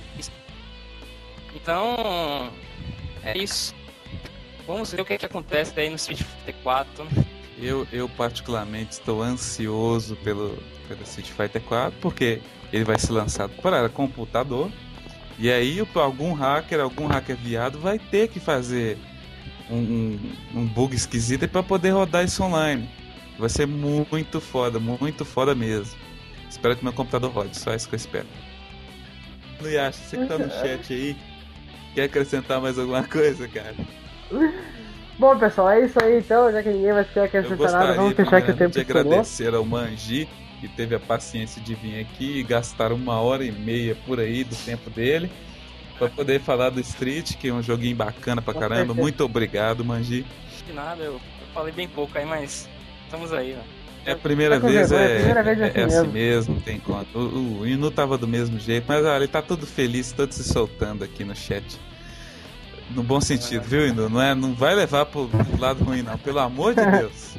Então é isso. Vamos ver o que, é que acontece aí no Street Fighter quatro. Eu, eu particularmente estou ansioso pelo, pelo Street Fighter quatro, porque ele vai ser lançado para computador. E aí algum hacker, algum hacker viado vai ter que fazer um, um, um bug esquisito para poder rodar isso online. Vai ser muito foda, muito foda mesmo. Espero que meu computador rode, só isso que eu espero. Inuyasha, você que tá no chat aí, quer acrescentar mais alguma coisa, cara? Bom, pessoal, é isso aí então, já que ninguém vai querer acrescentar nada, vamos fechar aqui o tempo de estourou. agradecer ao Manji, que teve a paciência de vir aqui e gastar uma hora e meia por aí do tempo dele pra poder falar do Street, que é um joguinho bacana pra caramba. certeza. Muito obrigado, Manji. De nada, eu, eu falei bem pouco aí, mas estamos aí, ó. É a primeira Tá com vez, vergonha, é, a primeira vez é é, assim é assim mesmo. mesmo, não tem conta. O, o Inu tava do mesmo jeito, mas olha, ele tá todo feliz, todo se soltando aqui no chat. No bom sentido, viu, Inu? Não, é, não vai levar pro lado ruim, não, pelo amor de Deus.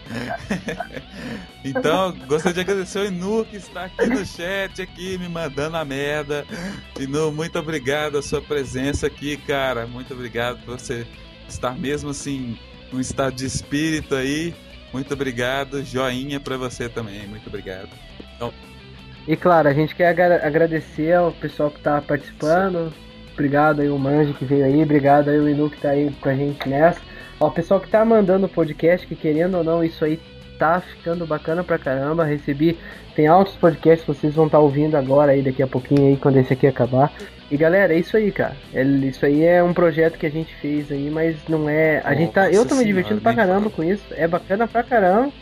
Então, gostaria de agradecer ao Inu, que está aqui no chat, aqui, me mandando a merda. Inu, muito obrigado a sua presença aqui, cara. Muito obrigado por você estar mesmo assim, num estado de espírito aí. Muito obrigado, joinha pra você também, muito obrigado. Então, E claro, a gente quer agra- agradecer ao pessoal que tá participando. Obrigado aí o Manji que veio aí, obrigado aí o Inu que tá aí com a gente nessa. Ó, o pessoal que tá mandando o podcast, que querendo ou não, isso aí tá ficando bacana pra caramba. Recebi, tem altos podcasts que vocês vão estar tá ouvindo agora aí, daqui a pouquinho aí, quando esse aqui acabar. E galera, é isso aí, cara. É, isso aí é um projeto que a gente fez aí, mas não é. A gente tá. Eu tô me divertindo pra caramba com isso. É bacana pra caramba.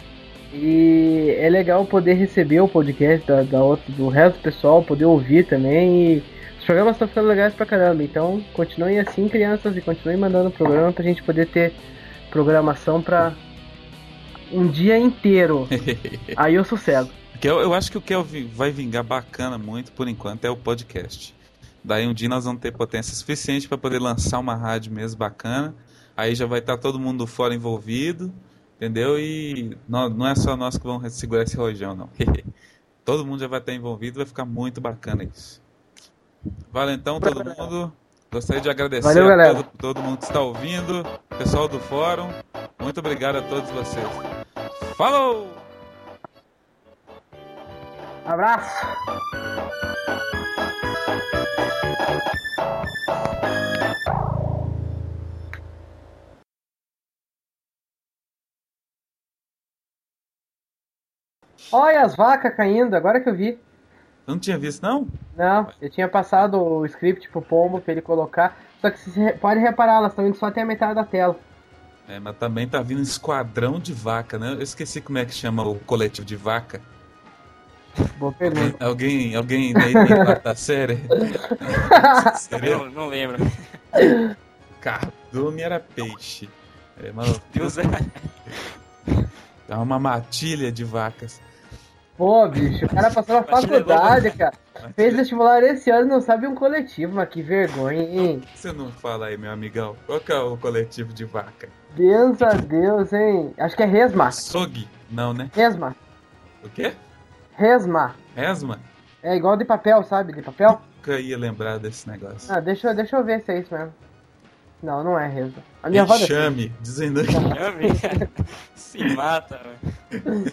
E é legal poder receber o podcast da, da outra, do resto do pessoal, poder ouvir também. E os programas estão ficando legais pra caramba. Então continuem assim, crianças, e continuem mandando programa pra gente poder ter programação pra um dia inteiro. Aí eu sossego. que eu, eu acho que o que eu vi- vai vingar bacana muito por enquanto é o podcast. Daí um dia nós vamos ter potência suficiente para poder lançar uma rádio mesmo bacana. Aí já vai estar todo mundo fora envolvido, entendeu? E não, não é só nós que vamos segurar esse rojão, não. Todo mundo já vai estar envolvido, vai ficar muito bacana isso. Vale então, todo mundo. Gostaria de agradecer Valeu, a galera. todo, todo mundo que está ouvindo, pessoal do fórum. Muito obrigado a todos vocês. Falou! Abraço! Olha as vacas caindo, agora que eu vi. Eu não tinha visto, não? Não, eu tinha passado o script pro Pombo pra ele colocar. Só que você pode reparar, elas estão indo só até a metade da tela. É, mas também tá vindo um esquadrão de vaca, né? Eu esqueci como é que chama o coletivo de vaca. Boa pergunta. Alguém, alguém aí tem quarta série? Seria? Não, não lembro. Cardume era peixe. É, mas Deus é. é uma matilha de vacas. Pô, bicho, o cara passou na faculdade, cara. Fez vestibular esse ano e não sabe um coletivo, mas que vergonha, hein? Por que você não fala aí, meu amigão? Qual que é o coletivo de vaca? Deus a Deus, hein? Acho que é Resma. Sog? Não, né? Resma. O quê? Resma. Resma? É igual de papel, sabe? De papel? Nunca ia lembrar desse negócio. Ah, deixa, eu- deixa eu ver se é isso mesmo. Não, não é Resma. A minha avó é Enxame, dizendo que Eu vi. Se mata, velho.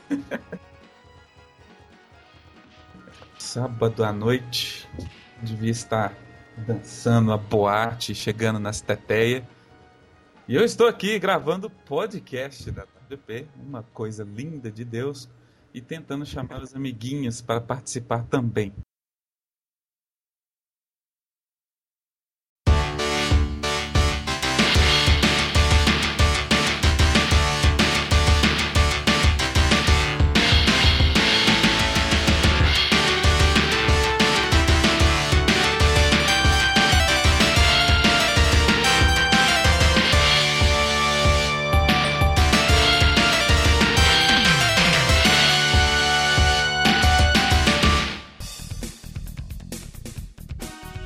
sábado à noite devia estar dançando a boate, chegando nas teteias. E eu estou aqui gravando o podcast da W P, uma coisa linda de Deus, e tentando chamar os amiguinhos para participar também.